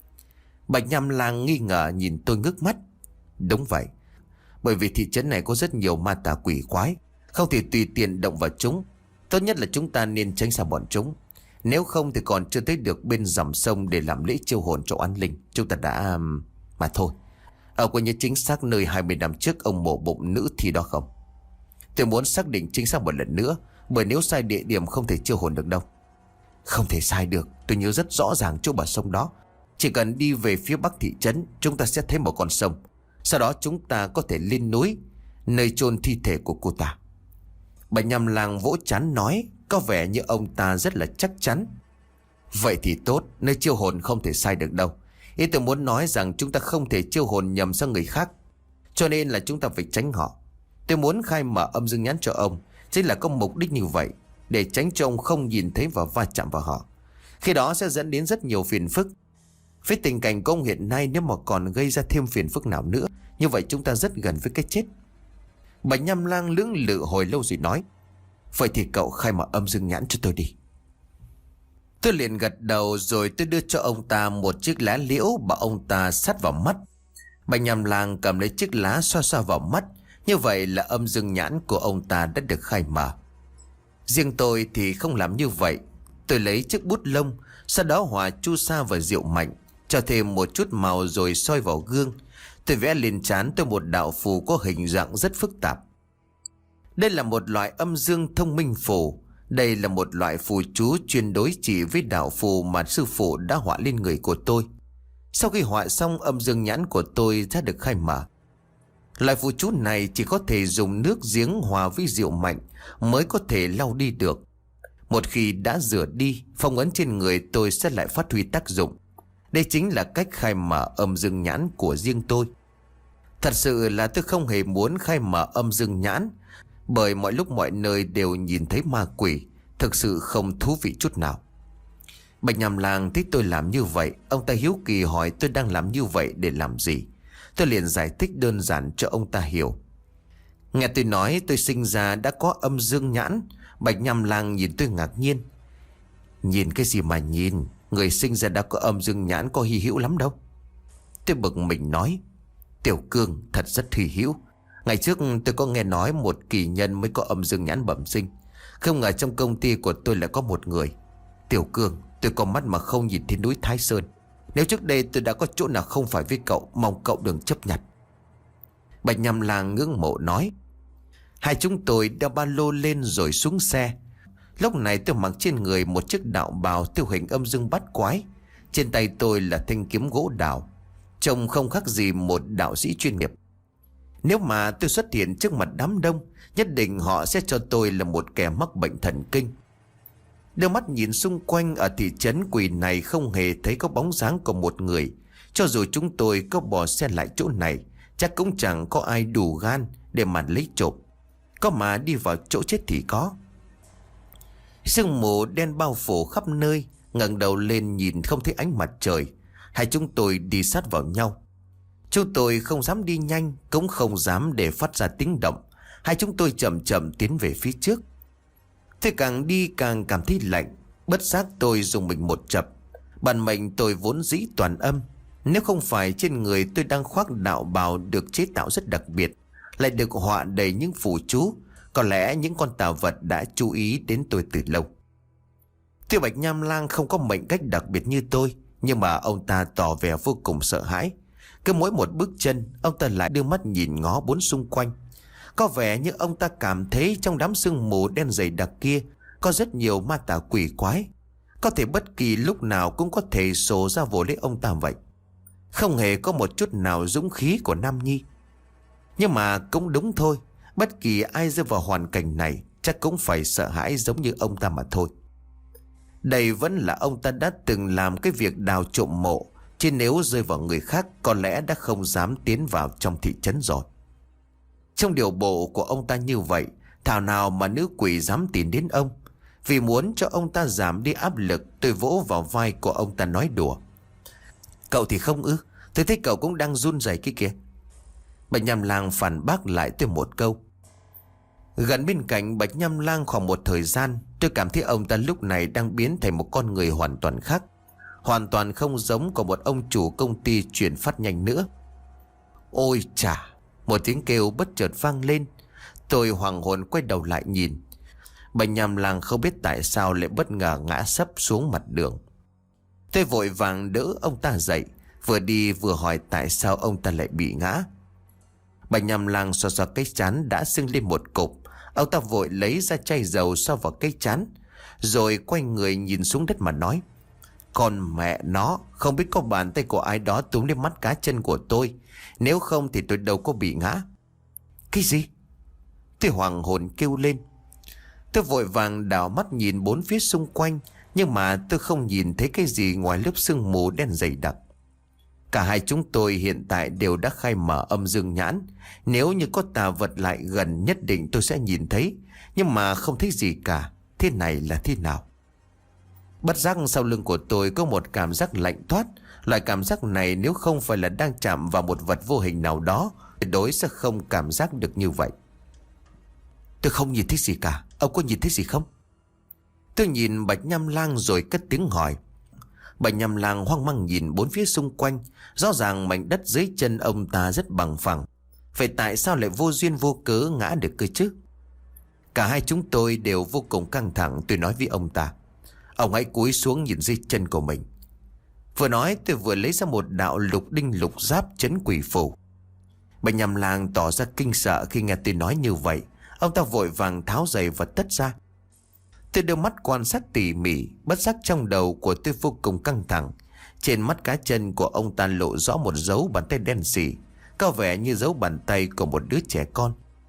Bạch Nham Lang nghi ngờ nhìn tôi ngước mắt. Đúng vậy, bởi vì thị trấn này có rất nhiều ma tà quỷ quái, không thể tùy tiện động vào chúng. Tốt nhất là chúng ta nên tránh xa bọn chúng. Nếu không thì còn chưa tới được bên dòng sông để làm lễ chiêu hồn cho oán linh. Chúng ta đã... Mà thôi, ở có nhớ chính xác nơi hai mươi năm trước ông mổ bụng nữ thì đó không? Tôi muốn xác định chính xác một lần nữa, bởi nếu sai địa điểm không thể chiêu hồn được đâu. Không thể sai được, tôi nhớ rất rõ ràng chỗ bờ sông đó. Chỉ cần đi về phía bắc thị trấn, chúng ta sẽ thấy một con sông. Sau đó chúng ta có thể lên núi, nơi chôn thi thể của cô ta. Bà Nhằm Lang vỗ trán nói, có vẻ như ông ta rất là chắc chắn. Vậy thì tốt, nơi chiêu hồn không thể sai được đâu. Ý tôi muốn nói rằng chúng ta không thể chiêu hồn nhầm sang người khác, cho nên là chúng ta phải tránh họ. Tôi muốn khai mở âm dương nhãn cho ông chính là có mục đích như vậy, để tránh cho ông không nhìn thấy và va chạm vào họ. Khi đó sẽ dẫn đến rất nhiều phiền phức. Với tình cảnh của ông hiện nay, nếu mà còn gây ra thêm phiền phức nào nữa, như vậy chúng ta rất gần với cái chết. Bà Nhằm Lang lưỡng lự hồi lâu rồi nói, vậy thì cậu khai mở âm dương nhãn cho tôi đi. Tôi liền gật đầu, rồi tôi đưa cho ông ta một chiếc lá liễu, bảo ông ta sát vào mắt. Bà Nhằm Lang cầm lấy chiếc lá xoa xoa vào mắt. Như vậy là âm dương nhãn của ông ta đã được khai mở. Riêng tôi thì không làm như vậy. Tôi lấy chiếc bút lông, sau đó hòa chu sa và rượu mạnh, cho thêm một chút màu rồi soi vào gương. Tôi vẽ lên trán tôi một đạo phù có hình dạng rất phức tạp. Đây là một loại âm dương thông minh phù. Đây là một loại phù chú chuyên đối chỉ với đạo phù mà sư phụ đã họa lên người của tôi. Sau khi họa xong, âm dương nhãn của tôi đã được khai mở. Loại phù chú này chỉ có thể dùng nước giếng hòa với rượu mạnh mới có thể lau đi được. Một khi đã rửa đi, phong ấn trên người tôi sẽ lại phát huy tác dụng. Đây chính là cách khai mở âm dương nhãn của riêng tôi. Thật sự là tôi không hề muốn khai mở âm dương nhãn, bởi mọi lúc mọi nơi đều nhìn thấy ma quỷ, thực sự không thú vị chút nào. Bạch Nhằm Lang thấy tôi làm như vậy, ông ta hiếu kỳ hỏi tôi đang làm như vậy để làm gì. Tôi liền giải thích đơn giản cho ông ta hiểu. Nghe tôi nói tôi sinh ra đã có âm dương nhãn, Bạch Nhằm Lang nhìn tôi ngạc nhiên. Nhìn cái gì mà nhìn, người sinh ra đã có âm dương nhãn có hy hữu lắm đâu. Tôi bực mình nói, Tiểu Cương thật rất hy hữu. Ngày trước tôi có nghe nói một kỳ nhân mới có âm dương nhãn bẩm sinh, không ngờ trong công ty của tôi lại có một người. Tiểu Cương, tôi có mắt mà không nhìn thấy núi Thái Sơn. Nếu trước đây tôi đã có chỗ nào không phải với cậu, mong cậu đừng chấp nhận. Bạch Nhằm Lang ngưỡng mộ nói. Hai chúng tôi đeo ba lô lên rồi xuống xe. Lúc này tôi mặc trên người một chiếc đạo bào tiêu hình âm dương bát quái. Trên tay tôi là thanh kiếm gỗ đào, trông không khác gì một đạo sĩ chuyên nghiệp. Nếu mà tôi xuất hiện trước mặt đám đông, nhất định họ sẽ cho tôi là một kẻ mắc bệnh thần kinh. Đưa mắt nhìn xung quanh, ở thị trấn quỷ này không hề thấy có bóng dáng của một người. Cho dù chúng tôi có bỏ xe lại chỗ này, chắc cũng chẳng có ai đủ gan để mà lấy trộm. Có mà đi vào chỗ chết thì có. Sương mù đen bao phủ khắp nơi, ngẩng đầu lên nhìn không thấy ánh mặt trời. Hai chúng tôi đi sát vào nhau. Chúng tôi không dám đi nhanh, cũng không dám để phát ra tiếng động. Hai chúng tôi chậm chậm tiến về phía trước. Tôi càng đi càng cảm thấy lạnh. Bất giác tôi dùng mình một chập. Bản mệnh tôi vốn dĩ toàn âm. Nếu không phải trên người tôi đang khoác đạo bào được chế tạo rất đặc biệt, lại được họa đầy những phù chú, có lẽ những con tà vật đã chú ý đến tôi từ lâu. Tiêu Bạch Nhằm Lang không có mệnh cách đặc biệt như tôi, nhưng mà ông ta tỏ vẻ vô cùng sợ hãi. Cứ mỗi một bước chân, ông ta lại đưa mắt nhìn ngó bốn xung quanh. Có vẻ như ông ta cảm thấy trong đám sương mù đen dày đặc kia có rất nhiều ma tà quỷ quái, có thể bất kỳ lúc nào cũng có thể sổ ra vồ lấy ông ta vậy. Không hề có một chút nào dũng khí của Nam Nhi. Nhưng mà cũng đúng thôi, bất kỳ ai rơi vào hoàn cảnh này chắc cũng phải sợ hãi giống như ông ta mà thôi. Đây vẫn là ông ta đã từng làm cái việc đào trộm mộ, chứ nếu rơi vào người khác có lẽ đã không dám tiến vào trong thị trấn rồi. Trong điều bộ của ông ta như vậy, thảo nào mà nữ quỷ dám tìm đến ông. Vì muốn cho ông ta giảm đi áp lực, tôi vỗ vào vai của ông ta nói đùa. Cậu thì không ư? Tôi thấy cậu cũng đang run rẩy kia kìa. Bạch Nhằm Lang phản bác lại tôi một câu. Gần bên cạnh Bạch Nhằm Lang khoảng một thời gian, tôi cảm thấy ông ta lúc này đang biến thành một con người hoàn toàn khác, hoàn toàn không giống của một ông chủ công ty chuyển phát nhanh nữa. Ôi chà! Một tiếng kêu bất chợt vang lên. Tôi hoảng hồn quay đầu lại nhìn. Bà Nham Lang không biết tại sao lại bất ngờ ngã sấp xuống mặt đường. Tôi vội vàng đỡ ông ta dậy, vừa đi vừa hỏi tại sao ông ta lại bị ngã. Bà Nham Lang xoa xoa cái trán đã sưng lên một cục. Ông ta vội lấy ra chai dầu xoa vào cái trán, rồi quay người nhìn xuống đất mà nói: Con mẹ nó, không biết có bàn tay của ai đó túm lên mắt cá chân của tôi, nếu không thì tôi đâu có bị ngã. Cái gì? Tôi hoàng hồn kêu lên. Tôi vội vàng đảo mắt nhìn bốn phía xung quanh, nhưng mà tôi không nhìn thấy cái gì ngoài lớp sương mù đen dày đặc. Cả hai chúng tôi hiện tại đều đã khai mở âm dương nhãn. Nếu như có tà vật lại gần nhất định tôi sẽ nhìn thấy, nhưng mà không thấy gì cả. Thế này là thế nào? Bất giác sau lưng của tôi có một cảm giác lạnh toát. Loại cảm giác này nếu không phải là đang chạm vào một vật vô hình nào đó, tuyệt đối sẽ không cảm giác được như vậy. Tôi không nhìn thấy gì cả. Ông có nhìn thấy gì không? Tôi nhìn Bạch Nham Lang rồi cất tiếng hỏi. Bạch Nham Lang hoang mang nhìn bốn phía xung quanh. Rõ ràng mảnh đất dưới chân ông ta rất bằng phẳng. Vậy tại sao lại vô duyên vô cớ ngã được cơ chứ? Cả hai chúng tôi đều vô cùng căng thẳng. Tôi nói với ông ta: Ông hãy cúi xuống nhìn dưới chân của mình. Vừa nói tôi vừa lấy ra một đạo lục đinh lục giáp trấn quỷ phù. Bạch Nham Lang tỏ ra kinh sợ khi nghe tôi nói như vậy. Ông ta vội vàng tháo giày và tất ra. Tôi đưa mắt quan sát tỉ mỉ. Bất giác trong đầu của tôi vô cùng căng thẳng. Trên mắt cá chân của ông ta lộ rõ một dấu bàn tay đen sì, có vẻ như dấu bàn tay của một đứa trẻ con.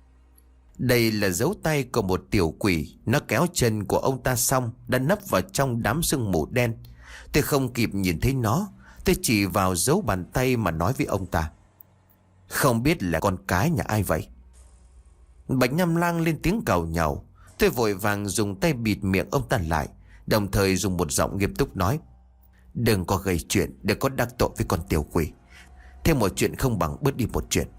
Đây là dấu tay của một tiểu quỷ. Nó kéo chân của ông ta xong đã nấp vào trong đám sương mù đen. Tôi không kịp nhìn thấy nó. Tôi chỉ vào dấu bàn tay mà nói với ông ta: Không biết là con cái nhà ai vậy? Bạch Nham Lang lên tiếng càu nhàu. Tôi vội vàng dùng tay bịt miệng ông ta lại, đồng thời dùng một giọng nghiêm túc nói: Đừng có gây chuyện, đừng có đắc tội với con tiểu quỷ. Thêm một chuyện không bằng bớt đi một chuyện.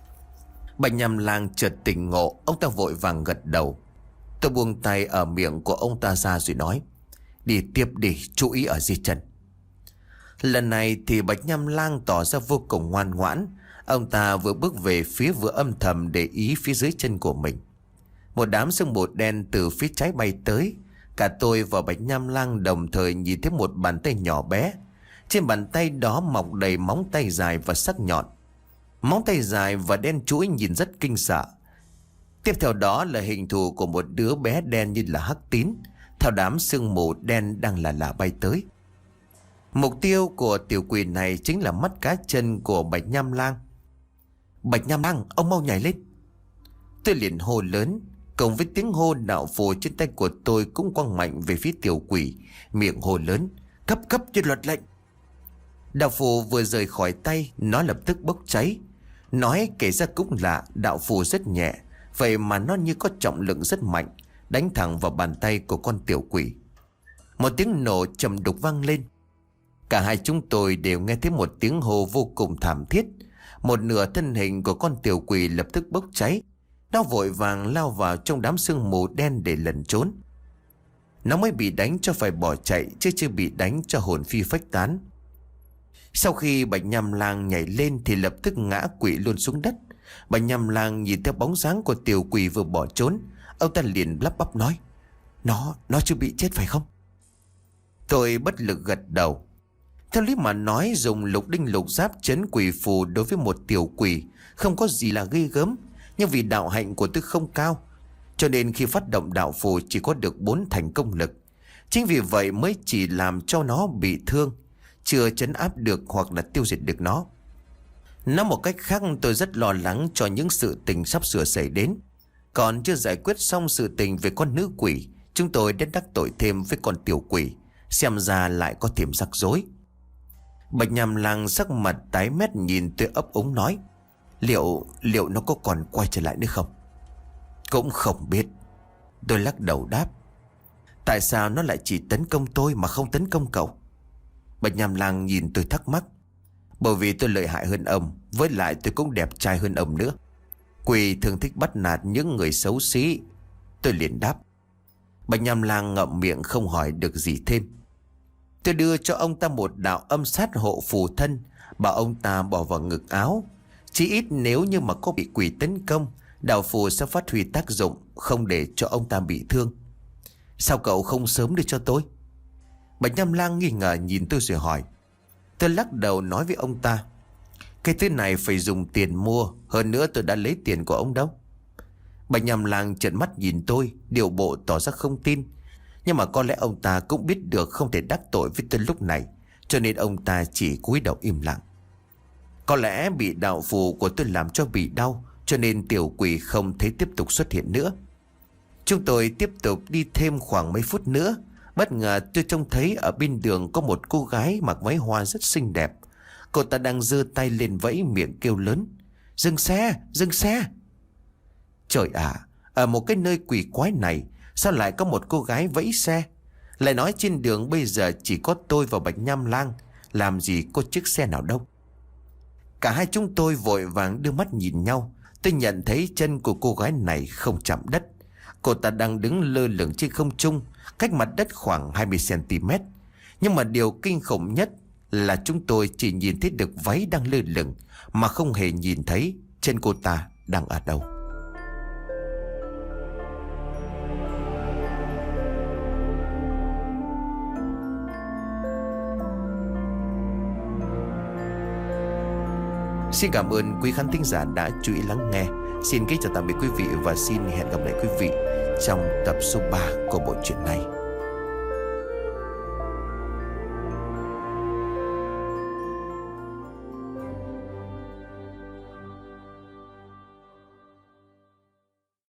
Bạch Nham Lang chợt tỉnh ngộ. Ông ta vội vàng gật đầu. Tôi buông tay ở miệng của ông ta ra rồi nói: Đi tiếp đi, chú ý ở dưới chân. Lần này thì Bạch Nham Lang tỏ ra vô cùng ngoan ngoãn. Ông ta vừa bước về phía vừa âm thầm để ý phía dưới chân của mình. Một đám sương mù đen từ phía trái bay tới. Cả tôi và Bạch Nham Lang đồng thời nhìn thấy một bàn tay nhỏ bé. Trên bàn tay đó mọc đầy móng tay dài và sắc nhọn. Móng tay dài và đen chuỗi nhìn rất kinh sợ. Tiếp theo đó là hình thù của một đứa bé đen như là hắc tín, theo đám sương mù đen đang là lả bay tới. Mục tiêu của tiểu quỷ này chính là mắt cá chân của Bạch Nham Lang. Bạch Nham Lang, ông mau nhảy lên. Tôi liền hô lớn. Cùng với tiếng hô, đạo phù trên tay của tôi cũng quăng mạnh về phía tiểu quỷ, miệng hô lớn: Cấp cấp cho luật lệnh. Đạo phù vừa rời khỏi tay, nó lập tức bốc cháy. Nói kể ra cũng lạ, đạo phù rất nhẹ, vậy mà nó như có trọng lượng rất mạnh, đánh thẳng vào bàn tay của con tiểu quỷ. Một tiếng nổ trầm đục vang lên. Cả hai chúng tôi đều nghe thấy một tiếng hô vô cùng thảm thiết. Một nửa thân hình của con tiểu quỷ lập tức bốc cháy. Nó vội vàng lao vào trong đám sương mù đen để lẩn trốn. Nó mới bị đánh cho phải bỏ chạy, chứ chưa bị đánh cho hồn phi phách tán. Sau khi Bạch Nham Lang nhảy lên thì lập tức ngã quỵ luôn xuống đất. Bạch Nham Lang nhìn theo bóng dáng của tiểu quỷ vừa bỏ trốn. Ông ta liền lắp bắp nói: Nó, nó chưa bị chết phải không? Tôi bất lực gật đầu. Theo lý mà nói, dùng lục đinh lục giáp trấn quỷ phù đối với một tiểu quỷ không có gì là ghê gớm. Nhưng vì đạo hạnh của tôi không cao, cho nên khi phát động đạo phù chỉ có được bốn thành công lực. Chính vì vậy mới chỉ làm cho nó bị thương, chưa trấn áp được hoặc là tiêu diệt được nó. Nói một cách khác, tôi rất lo lắng cho những sự tình sắp sửa xảy đến. Còn chưa giải quyết xong sự tình về con nữ quỷ, chúng tôi đã đắc tội thêm với con tiểu quỷ, xem ra lại có thêm rắc rối. Bạch Nham Lang sắc mặt tái mét nhìn tôi ấp úng nói: Liệu, liệu nó có còn quay trở lại nữa không? Cũng không biết. Tôi lắc đầu đáp: Tại sao nó lại chỉ tấn công tôi mà không tấn công cậu? Bạch Nham Lang nhìn tôi thắc mắc. Bởi vì tôi lợi hại hơn ông, với lại tôi cũng đẹp trai hơn ông nữa. Quỷ thường thích bắt nạt những người xấu xí. Tôi liền đáp. Bạch Nham Lang ngậm miệng không hỏi được gì thêm. Tôi đưa cho ông ta một đạo âm sát hộ phù thân, bảo ông ta bỏ vào ngực áo. Chỉ ít nếu như mà có bị quỷ tấn công, đạo phù sẽ phát huy tác dụng, không để cho ông ta bị thương. Sao cậu không sớm đưa cho tôi? Bạch Nham Lang nghi ngờ nhìn tôi rồi hỏi. Tôi lắc đầu nói với ông ta, cái thứ này phải dùng tiền mua, hơn nữa tôi đã lấy tiền của ông đâu. Bạch Nham Lang trợn mắt nhìn tôi, điều bộ tỏ ra không tin. Nhưng mà có lẽ ông ta cũng biết được không thể đắc tội với tôi lúc này, cho nên ông ta chỉ cúi đầu im lặng. Có lẽ bị đạo phù của tôi làm cho bị đau, cho nên tiểu quỷ không thấy tiếp tục xuất hiện nữa. Chúng tôi tiếp tục đi thêm khoảng mấy phút nữa. Bất ngờ tôi trông thấy ở bên đường có một cô gái mặc váy hoa rất xinh đẹp. Cô ta đang giơ tay lên vẫy miệng kêu lớn, dừng xe, dừng xe. Trời ạ, ở một cái nơi quỷ quái này sao lại có một cô gái vẫy xe? Lại nói trên đường bây giờ chỉ có tôi và Bạch Nham Lang, làm gì có chiếc xe nào đâu. Cả hai chúng tôi vội vàng đưa mắt nhìn nhau. Tôi nhận thấy chân của cô gái này không chạm đất. Cô ta đang đứng lơ lửng trên không trung, cách mặt đất khoảng hai mươi xăng ti mét. Nhưng mà điều kinh khủng nhất là chúng tôi chỉ nhìn thấy được váy đang lơ lửng, mà không hề nhìn thấy chân cô ta đang ở đâu. Xin cảm ơn quý khán thính giả đã chú ý lắng nghe. Xin kính chào tạm biệt quý vị và xin hẹn gặp lại quý vị trong tập số ba của bộ truyện này.